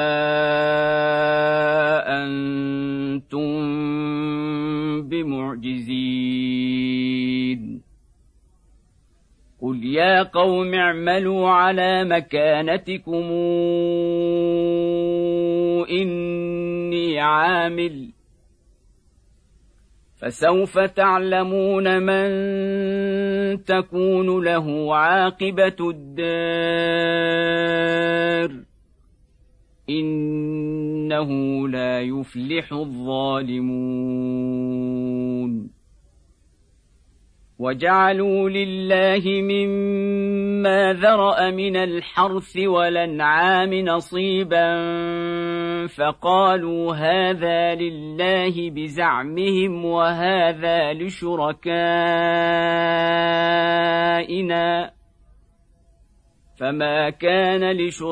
أنتم بمعجزين قل يا قوم اعملوا على مكانتكم إني عامل فسوف تعلمون من تكون له عاقبة الدار إنه لا يفلح الظالمون وجعلوا لله مما ذرأ من الحرث والأنعام نصيبا فقالوا هذا لله بزعمهم وهذا لشركائنا فما كان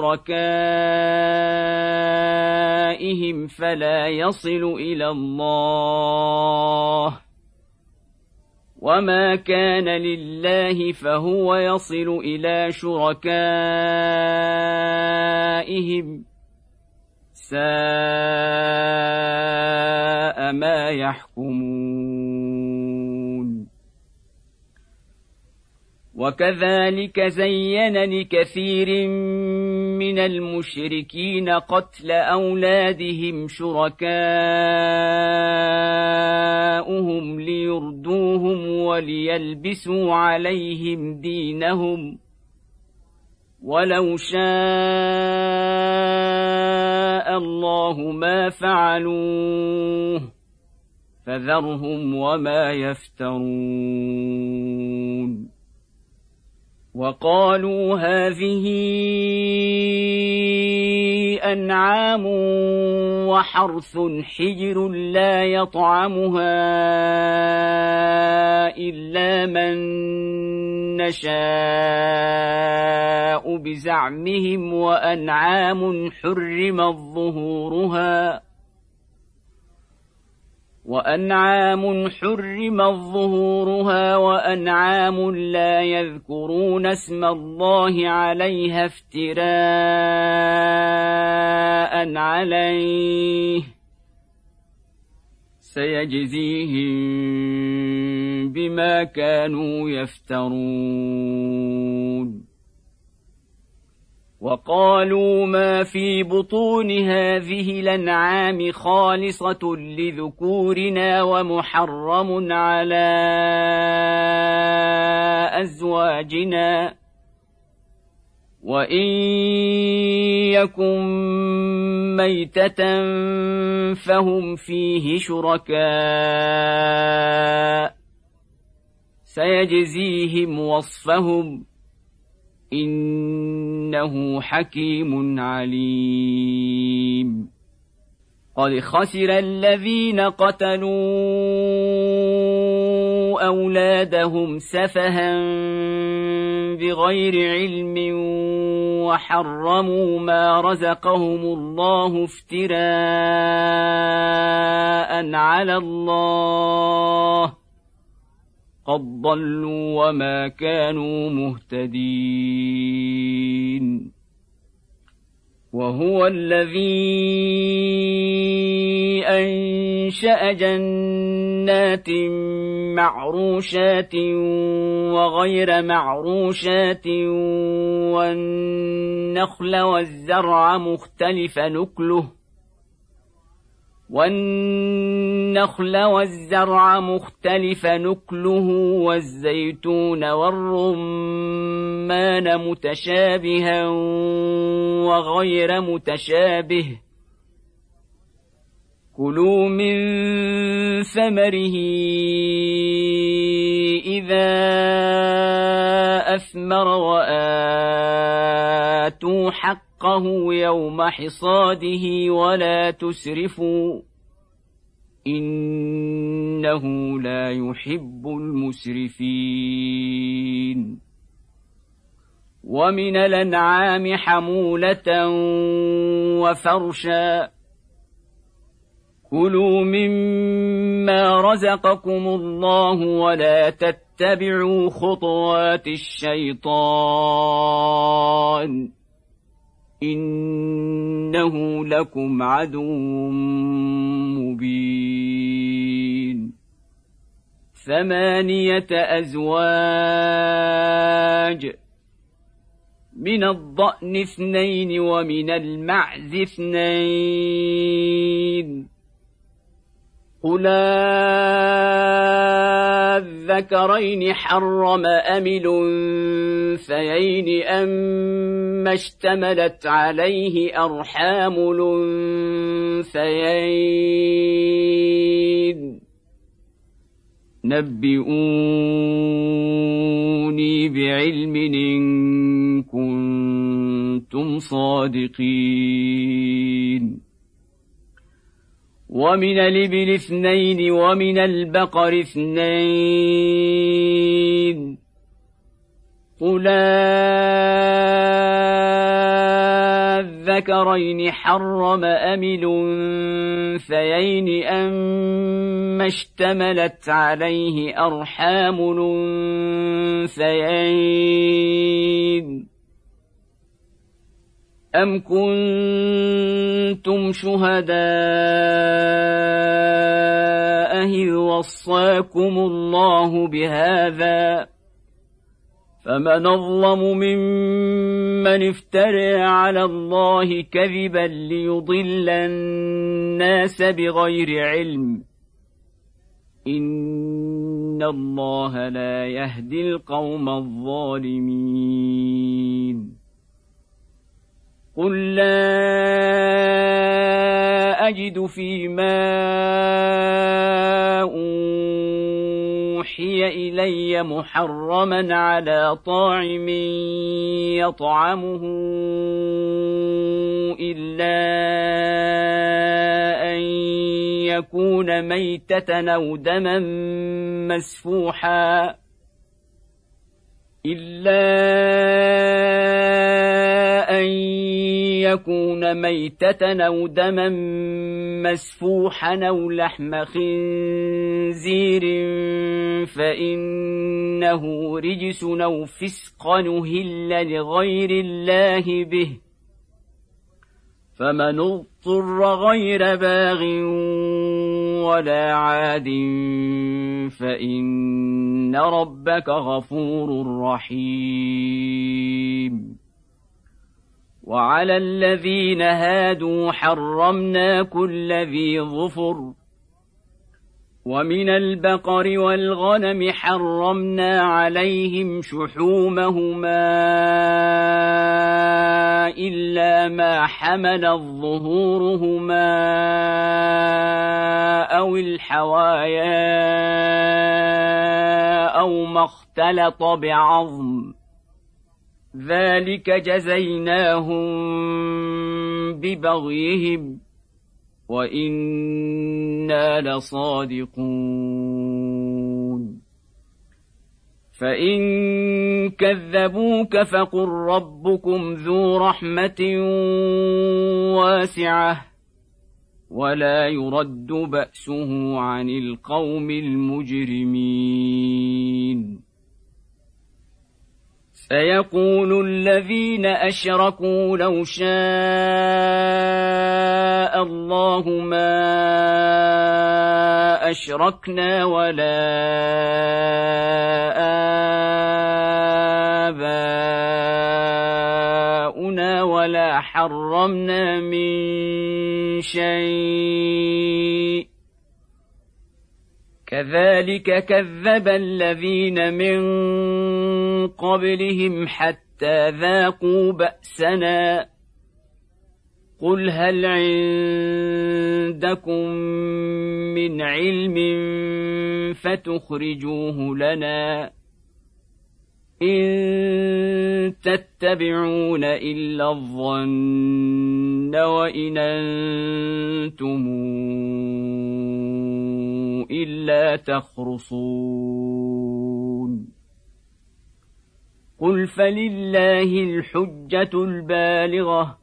لشركائهم فلا يصل إلى الله وما كان لله فهو يصل إلى شركائهم ساء ما يحكمون وكذلك زين لكثير من المشركين قتل أولادهم شركاؤهم ليردوهم وليلبسوا عليهم دينهم ولو شاء الله ما فعلوه فذرهم وما يفترون. وقالوا هذه أنعام وحرث حجر لا يطعمها إلا من نشاء بزعمهم وأنعام حرمت ظهورها وأنعام حرمت ظهورها وأنعام لا يذكرون اسم الله عليها افتراء عليه سيجزيهم بما كانوا يفترون. وقالوا ما في بطون هذه الأنعام خالصة لذكورنا ومحرم على أزواجنا وإن يكن ميتة فهم فيه شركاء سيجزيهم وصفهم إنه حكيم عليم. قد خسر الذين قتلوا أولادهم سفها بغير علم وحرموا ما رزقهم الله افتراء على الله قد ضلوا وما كانوا مهتدين. وهو الذي أنشأ جنات معروشات وغير معروشات والنخل والزرع مختلف نكله والنخل والزرع مختلف نكله والزيتون والرمان متشابها وغير متشابه كلوا من ثمره إذا أثمر وآتوا حقه يوم حصاده ولا تسرفوا إنه لا يحب المسرفين. ومن الأنعام حمولة وفرشا كلوا مما رزقكم الله ولا تتبعوا خطوات الشيطان إنه لكم عدو مبين. ثمانية أزواج من الضأن اثنين ومن المعز اثنين قل الذكرين حرم أم الأنثيين أما اشتملت عليه أرحام الأنثيين نبئوني بعلم إن كنتم صادقين. ومن الإبل اثنين ومن البقر اثنين قل الذكرين حرم أم الأنثيين أما اشتملت عليه أرحام الأنثيين أم كنتم شهداء إذ وصاكم الله بهذا فمن أظلم ممن افترى على الله كذبا ليضل الناس بغير علم إن الله لا يهدي القوم الظالمين قل لا أجد فيما أوحي إلي محرما على طاعم يطعمه إلا أن يكون ميتة أو دما مسفوحا إلا أن يكون ميتة أو دما مسفوحا أو لحم خنزير فإنه رجس أو فسقا أهل لغير الله به فمن اضطر غير باغ ولا عاد فإن ربك غفور رحيم وعلى الذين هادوا حرمنا كل ذي ظفر ومن البقر والغنم حرمنا عليهم شحومهما إلا ما حملت ظهورهما أو الحوايا أو ما اختلط بعظم ذلك جزيناهم ببغيهم وإنا لصادقون فإن كذبوك فقل ربكم ذو رحمة واسعة ولا يرد بأسه عن القوم المجرمين سيقول الذين أشركوا لو شاء الله ما أشركنا ولا آباؤنا ولا حرمنا من شيء كذلك كذب الذين من قبلهم حتى ذاقوا بأسنا قل هل عندكم من علم فتخرجوه لنا إن تتبعون إلا الظن وإن أنتم إلا تخرصون قل فلله الحجة البالغة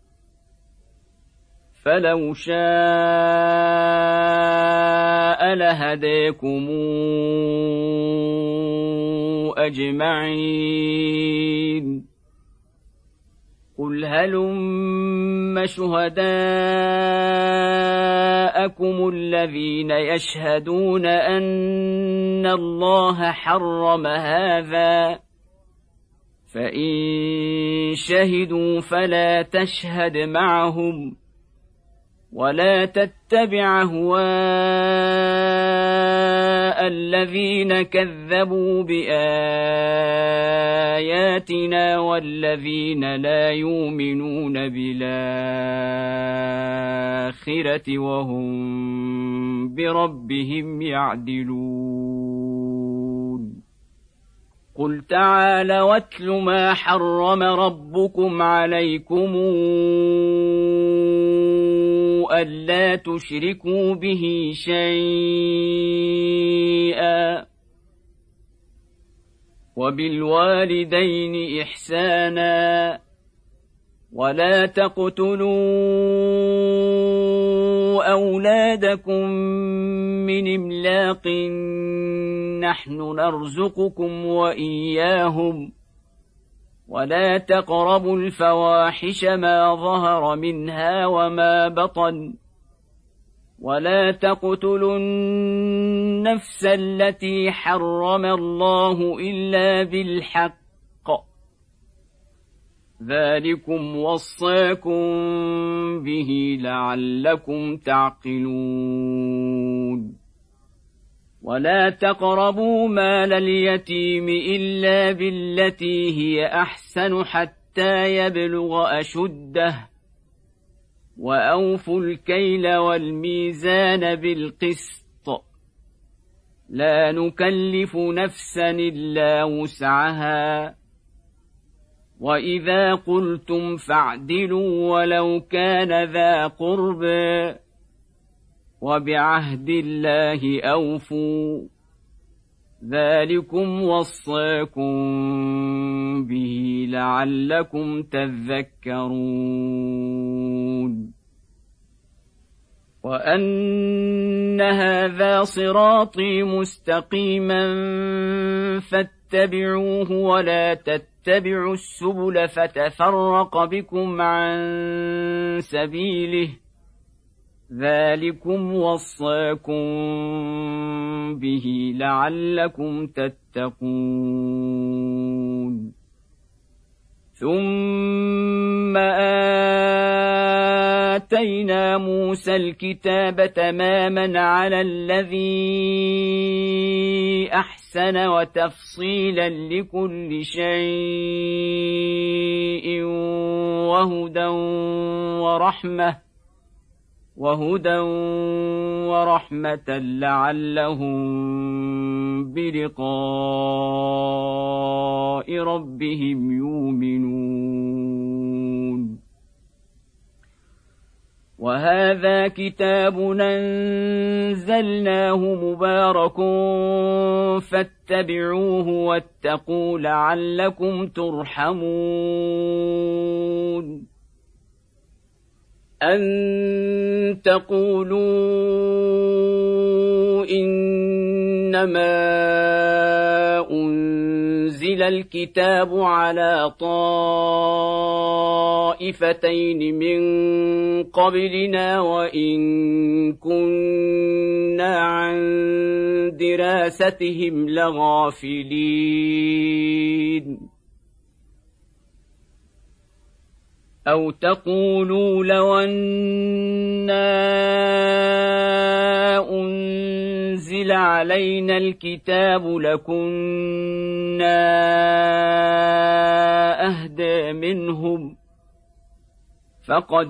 فلو شاء لهديكم أجمعين قل هلم شهداءكم الذين يشهدون أن الله حرم هذا فإن شهدوا فلا تشهد معهم ولا تتبع أهواء الذين كذبوا بآياتنا والذين لا يؤمنون بالآخرة وهم بربهم يعدلون قل تعالوا واتل ما حرم ربكم عليكم ألا تشركوا به شيئا وبالوالدين إحسانا ولا تقتلوا أولادكم من إملاق نحن نرزقكم وإياهم ولا تقربوا الفواحش ما ظهر منها وما بطن ولا تقتلوا النفس التي حرم الله إلا بالحق ذلكم وصاكم به لعلكم تعقلون ولا تقربوا مال اليتيم إلا بالتي هي أحسن حتى يبلغ أشده وأوفوا الكيل والميزان بالقسط لا نكلف نفسا إلا وسعها وإذا قلتم فاعدلوا ولو كان ذا قربى وبعهد الله أوفوا ذلكم وصاكم به لعلكم تذكرون وأن هذا صراطي مستقيما فاتبعوه ولا تتبعوا السبل فتفرق بكم عن سبيله ذلكم وصاكم به لعلكم تتقون ثم آتينا موسى الكتاب تماما على الذي أحسن وتفصيلا لكل شيء وهدى ورحمة وهدى ورحمة لعلهم بلقاء ربهم يؤمنون وهذا كتاب أنزلناه مبارك فاتبعوه واتقوا لعلكم ترحمون أن تقولوا إنما أنزل الكتاب على طائفتين من قبلنا وإن كنا عن دراستهم لغافلين أو تقولوا لو أنا أنزل علينا الكتاب لكنا أهدى منهم فقد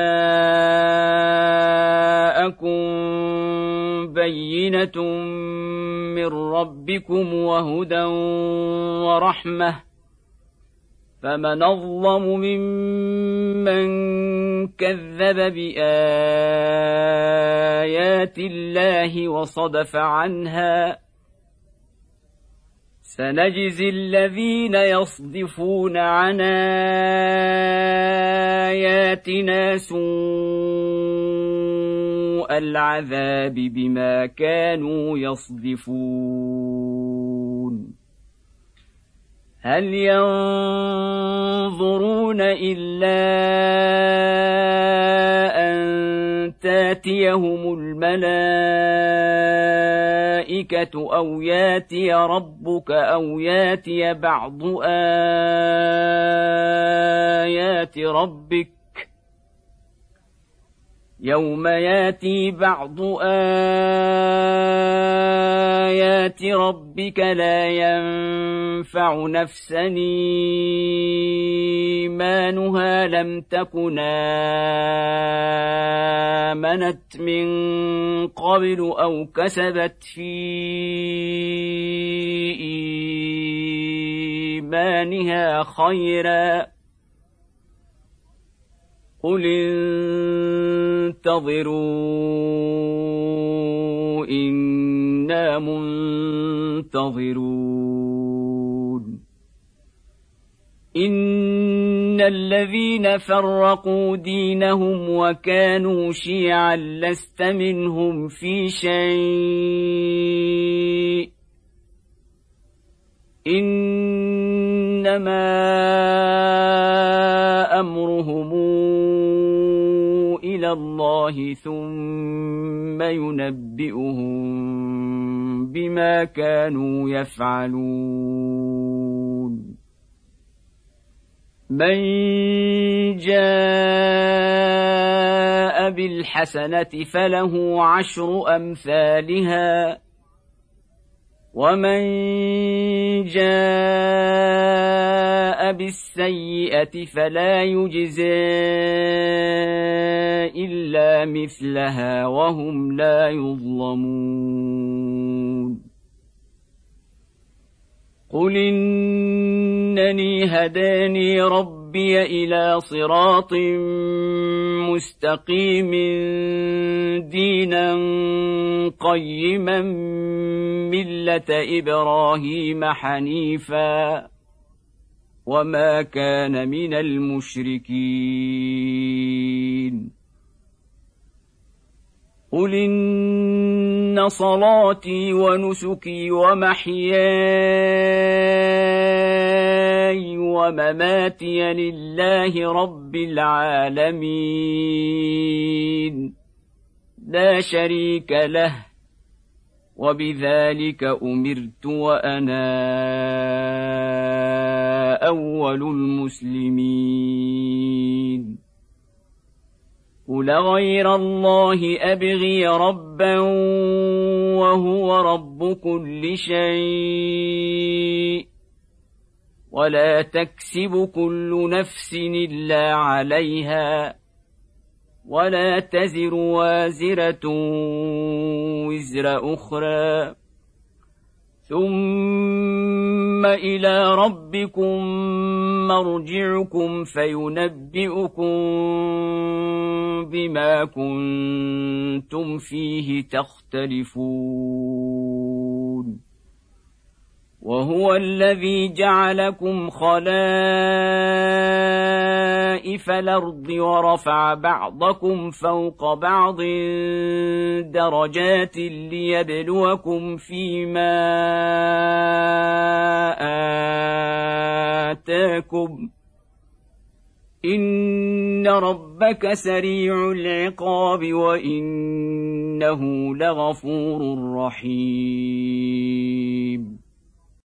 جاءكم بينة من ربكم وهدى ورحمة فمن أظلم ممن كذب بآيات الله وصدف عنها سنجزي الذين يصدفون عن آياتنا سوء العذاب بما كانوا يصدفون هل ينظرون إلا أن تاتيهم الملائكة أو ياتي ربك أو ياتي بعض آيات ربك يوم ياتي بعض آيات ربك لا ينفع نفسا إيمانها لم تكن آمنت من قبل أو كسبت في إيمانها خيرا قل انتظروا إنا منتظرون إن الذين فرقوا دينهم وكانوا شيعا لست منهم في شيء إنما أمرهم إلى الله ثم ينبئهم بما كانوا يفعلون من جاء بالحسنة فله عشر أمثالها ومن جاء بالسيئة فلا يجزى إلا مثلها وهم لا يظلمون قل إنني هداني ربي إلى صراط مستقيم دينا قيما ملة إبراهيم حنيفا وما كان من المشركين قل إن صلاتي ونسكي ومحياي ومماتي لله رب العالمين لا شريك له وبذلك أمرت وأنا أول المسلمين قل غير الله أبغي ربا وهو رب كل شيء ولا تكسب كل نفس إلا عليها ولا تزر وازرة وزر أخرى ثم إلى ربكم مرجعكم فينبئكم بما كنتم فيه تختلفون وهو الذي جعلكم خلائف الأرض ورفع بعضكم فوق بعض درجات ليبلوكم فيما آتاكم إن ربك سريع العقاب وإنه لغفور رحيم